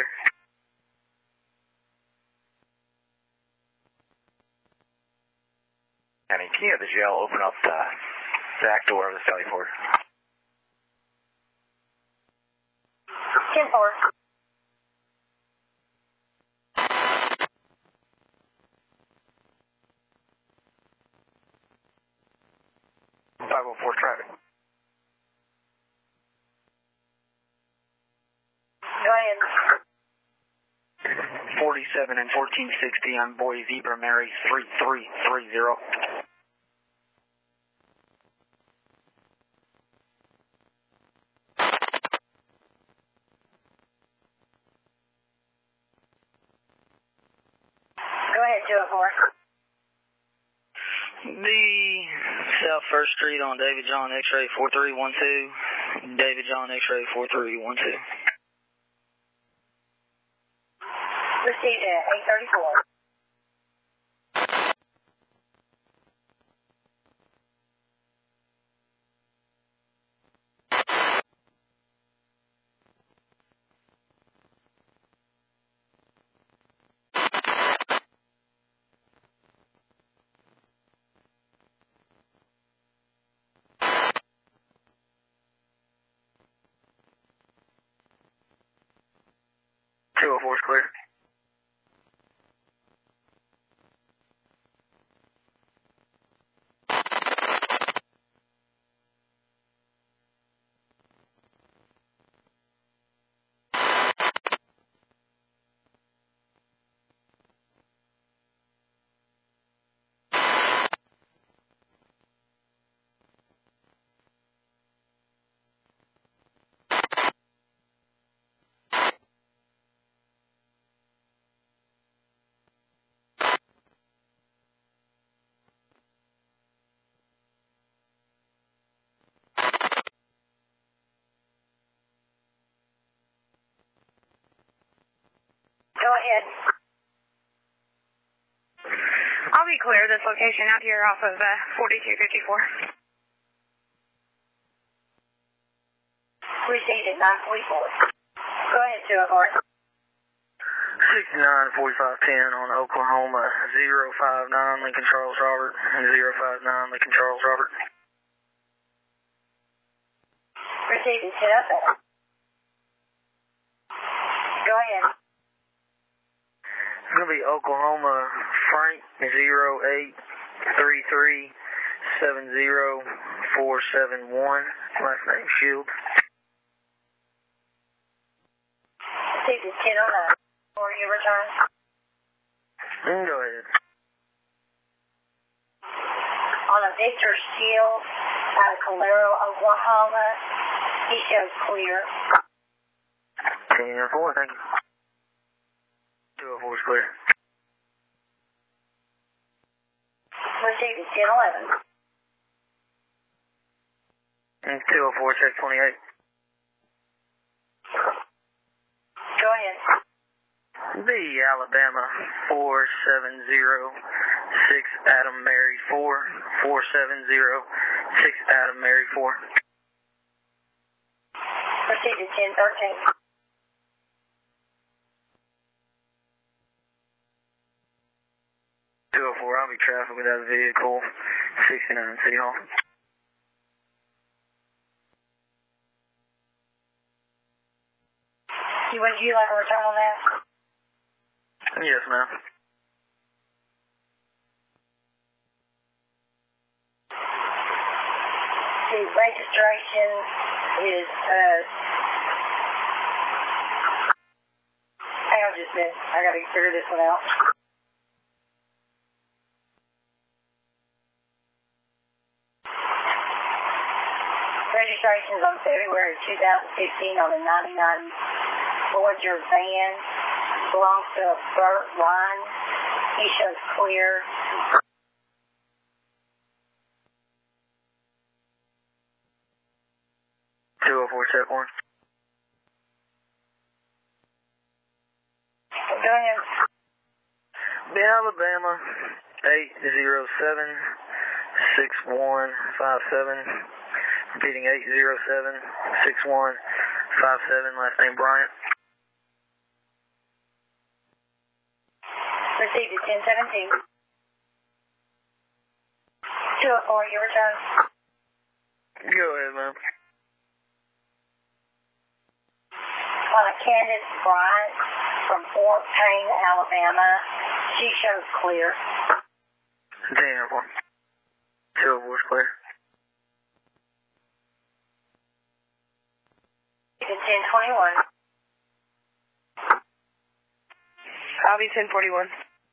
Kenny, can you have the jail open up the back door of the Sally Ford? ten four. five oh four traffic. Go ahead. forty-seven and fourteen sixty on Boy Zebra Mary three three three zero. Go ahead, two oh four. The South First Street on David John X-ray four three one two. David John X-ray four three one two. Received at eight thirty-four. two oh four is clear. Go ahead. I'll be clear this location out here off of uh, forty-two fifty-four. Received at nine forty-four. Go ahead, two oh four. sixty-nine forty-five ten on Oklahoma zero five nine Lincoln Charles Robert and zero five nine Lincoln Charles Robert. Received at ten oh seven. Go ahead. It's going to be Oklahoma Frank zero eight three three seven zero four seven one. Last name Shield. Received at ten oh nine. For your return. Mm, go ahead. On a Victor Shield out of Calero, Oklahoma, he shows clear. ten oh four, thank you. two oh four is clear. Received at ten eleven. And two oh four, check twenty-eight. Go ahead. The Alabama four seven zero six Adam Mary four four seven zero six Adam Mary four. Received at ten thirteen. two oh four, I'll be traffic with that vehicle. sixty-nine City Hall. You would you like a return on that? Yes, ma'am. The registration is, uh, hang on just a minute. I gotta figure this one out. Registration's on February two thousand fifteen on a ninety-nine Voyager van. Belongs to Burt Ryan. He shows clear. two oh four, check one. Go ahead. The Alabama eight zero seven six one five seven. Repeating eight zero seven six one five seven. Last name Bryant. Received at ten seventeen. two oh four, your return. Go ahead, ma'am. On a Candace Bryant from Fort Payne, Alabama. She shows clear. Damn. two oh four is clear. It's ten twenty-one. I'll be ten forty-one.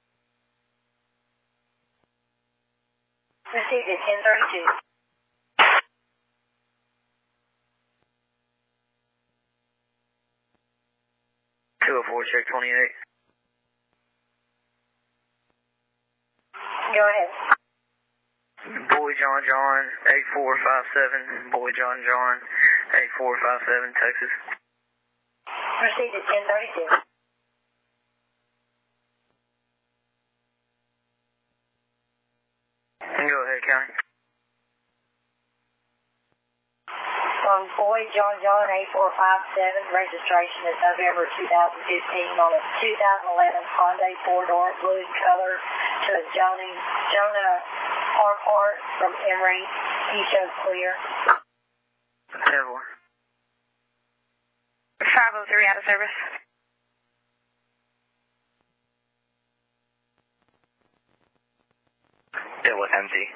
Received at ten thirty-two. two oh four, check twenty-eight. Go ahead. John John, eight four five seven, Boy John John, eight four five seven, Texas. Proceed to ten thirty-two. Go ahead, County. From Boy John John, eight four five seven, registration is November two thousand fifteen on a two thousand eleven Hyundai four-door blue in color to a Jonah, Jonah Harpart from Emory. He shows clear. ten four. five oh three out of service. It was empty.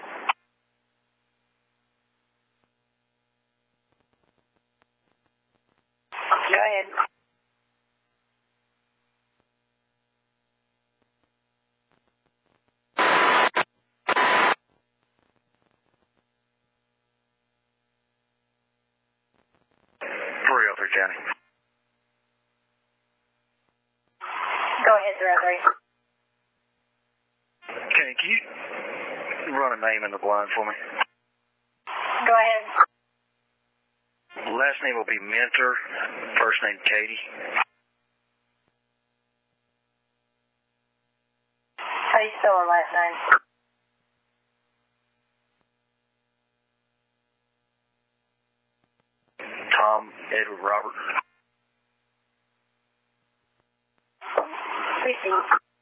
Go ahead. three oh three, County. Go ahead, three oh three. Kenny, can you run a name in the blind for me? Go ahead. Last name will be Mentor. First name Katie. How do you spell her last name? Tom Edward Robert. Fifteen.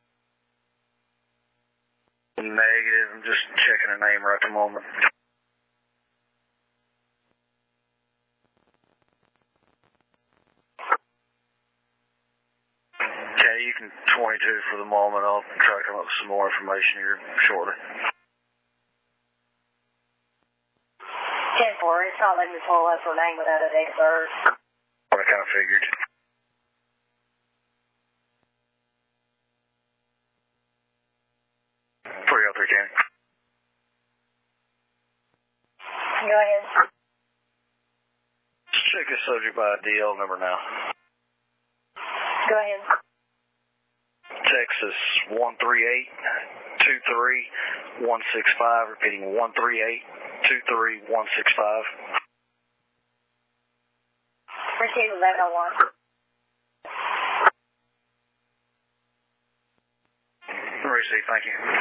Negative. I'm just checking her name right at the moment. Okay, you can twenty-two for the moment. I'll try to come up with some more information here shortly. ten four. It's not letting me pull up her name without a date of birth. What I kind of figured. three oh three, Kenny. Go ahead. Let's check this subject by D L number now. Go ahead. Texas one three eight two three one six five. Repeating one three eight two three one six five. Receive eleven oh one. Receive, thank you.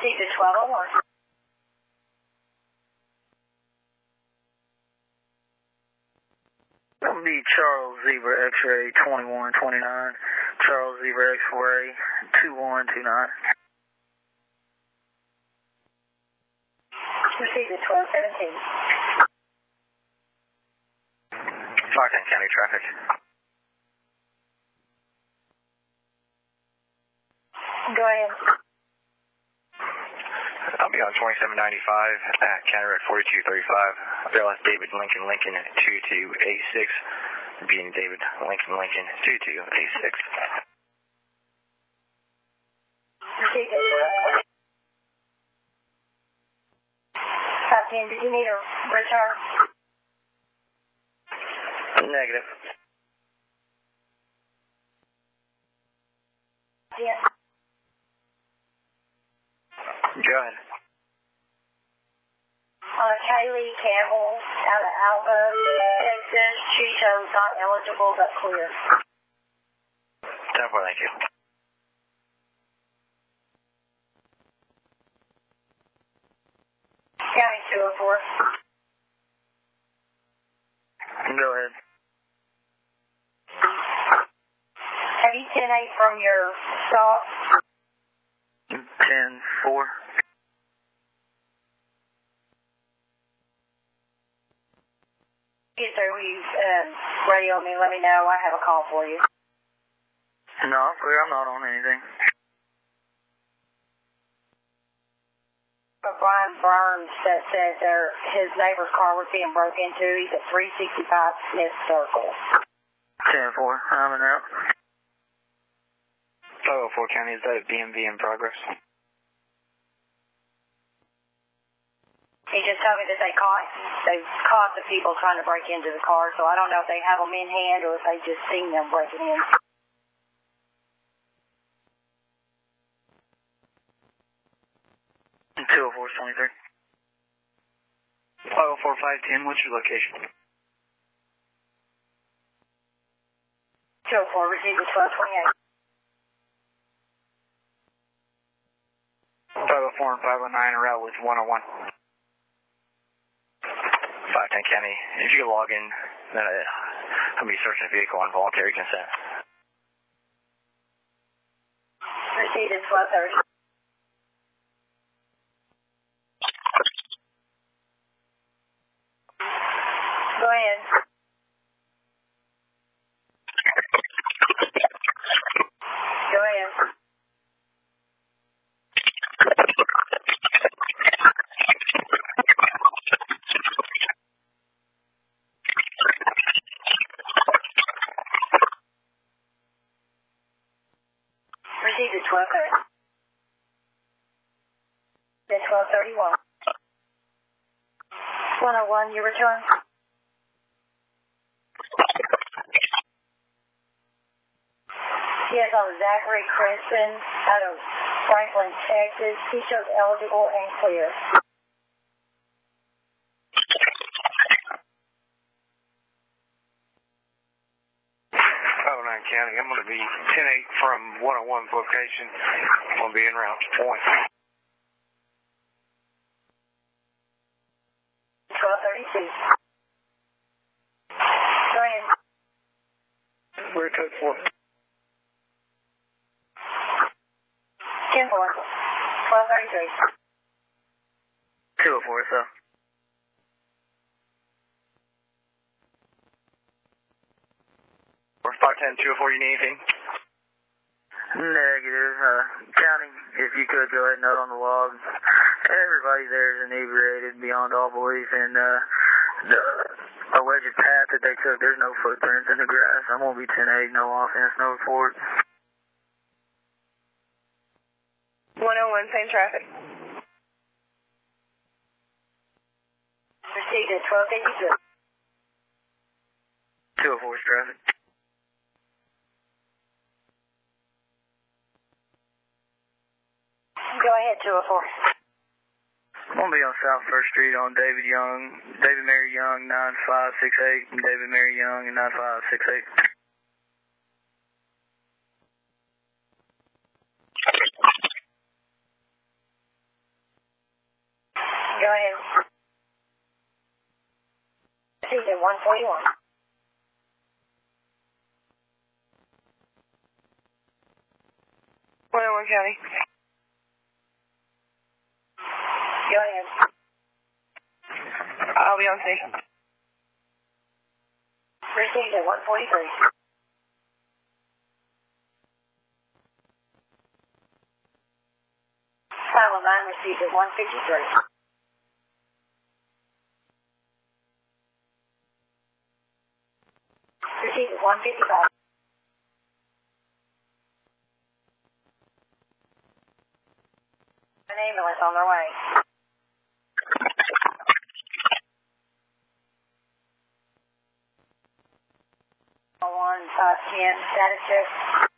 Received at twelve oh one. That would be Charles Zebra X-ray twenty-one twenty-nine, Charles Zebra X-ray two one two nine. Received at twelve seventeen. Stockton County traffic. Go ahead. I'll be on twenty-seven ninety-five at County Road forty-two thirty-five. Bill S. David Lincoln Lincoln two two eight six. Being David Lincoln Lincoln two two eight six. Received at twelve. Captain, did you need a return? Negative. Yeah. Go ahead. Uh, Kaylee Campbell out of Alva, Texas. She shows not eligible but clear. ten four, thank you. County two oh four. Go ahead. Have you ten eight from your stop? ten four. Get there, will you uh, radio me, let me know. I have a call for you. No, I'm clear. I'm not on anything. But Brian Burns that said there, his neighbor's car was being broke into. He's at three sixty-five Smith Circle. ten four. I'm in route. oh four County, is that a B M V in progress? He just told me that they caught, they caught the people trying to break into the car, so I don't know if they have them in hand or if they just seen them breaking in. two oh four twenty-three. five oh four five ten, what's your location? two oh four, received at twelve twenty-eight. five oh four and five oh nine are out with one oh one. five ten County, if you could log in, then uh, I'll be searching a vehicle on voluntary consent. Received at twelve thirty. Go ahead. Go ahead. Received at twelve thirty. At twelve thirty-one. one oh one, your return. Yes, on Zachary Creston out of Franklin, Texas. He shows eligible and clear. oh nine County, I'm going to be ten eight from one oh one's location. I'm going to be en route to point. twelve thirty-two. Go ahead. We're at code four. ten four. twelve thirty-three. two oh four, so. five ten, two oh four, you need anything? Negative. Uh, County, if you could go ahead and note on the log. Everybody there is inebriated beyond all belief, and uh, the alleged path that they took, there's no footprints in the grass. I'm going to be ten eight, no offense, no report. one oh one, same traffic. Received at twelve fifty-two. two oh four's traffic. Go ahead, two oh four. I'm going to be on South First Street on David Young, David Mary Young, nine five six eight, and David Mary Young, and nine five six eight. one forty-one. one oh one County. Go ahead. I'll be on station. Received at one forty-three. five oh nine received at one fifty-three. Received at one fifty-five. An ambulance on their way. one five ten, status check.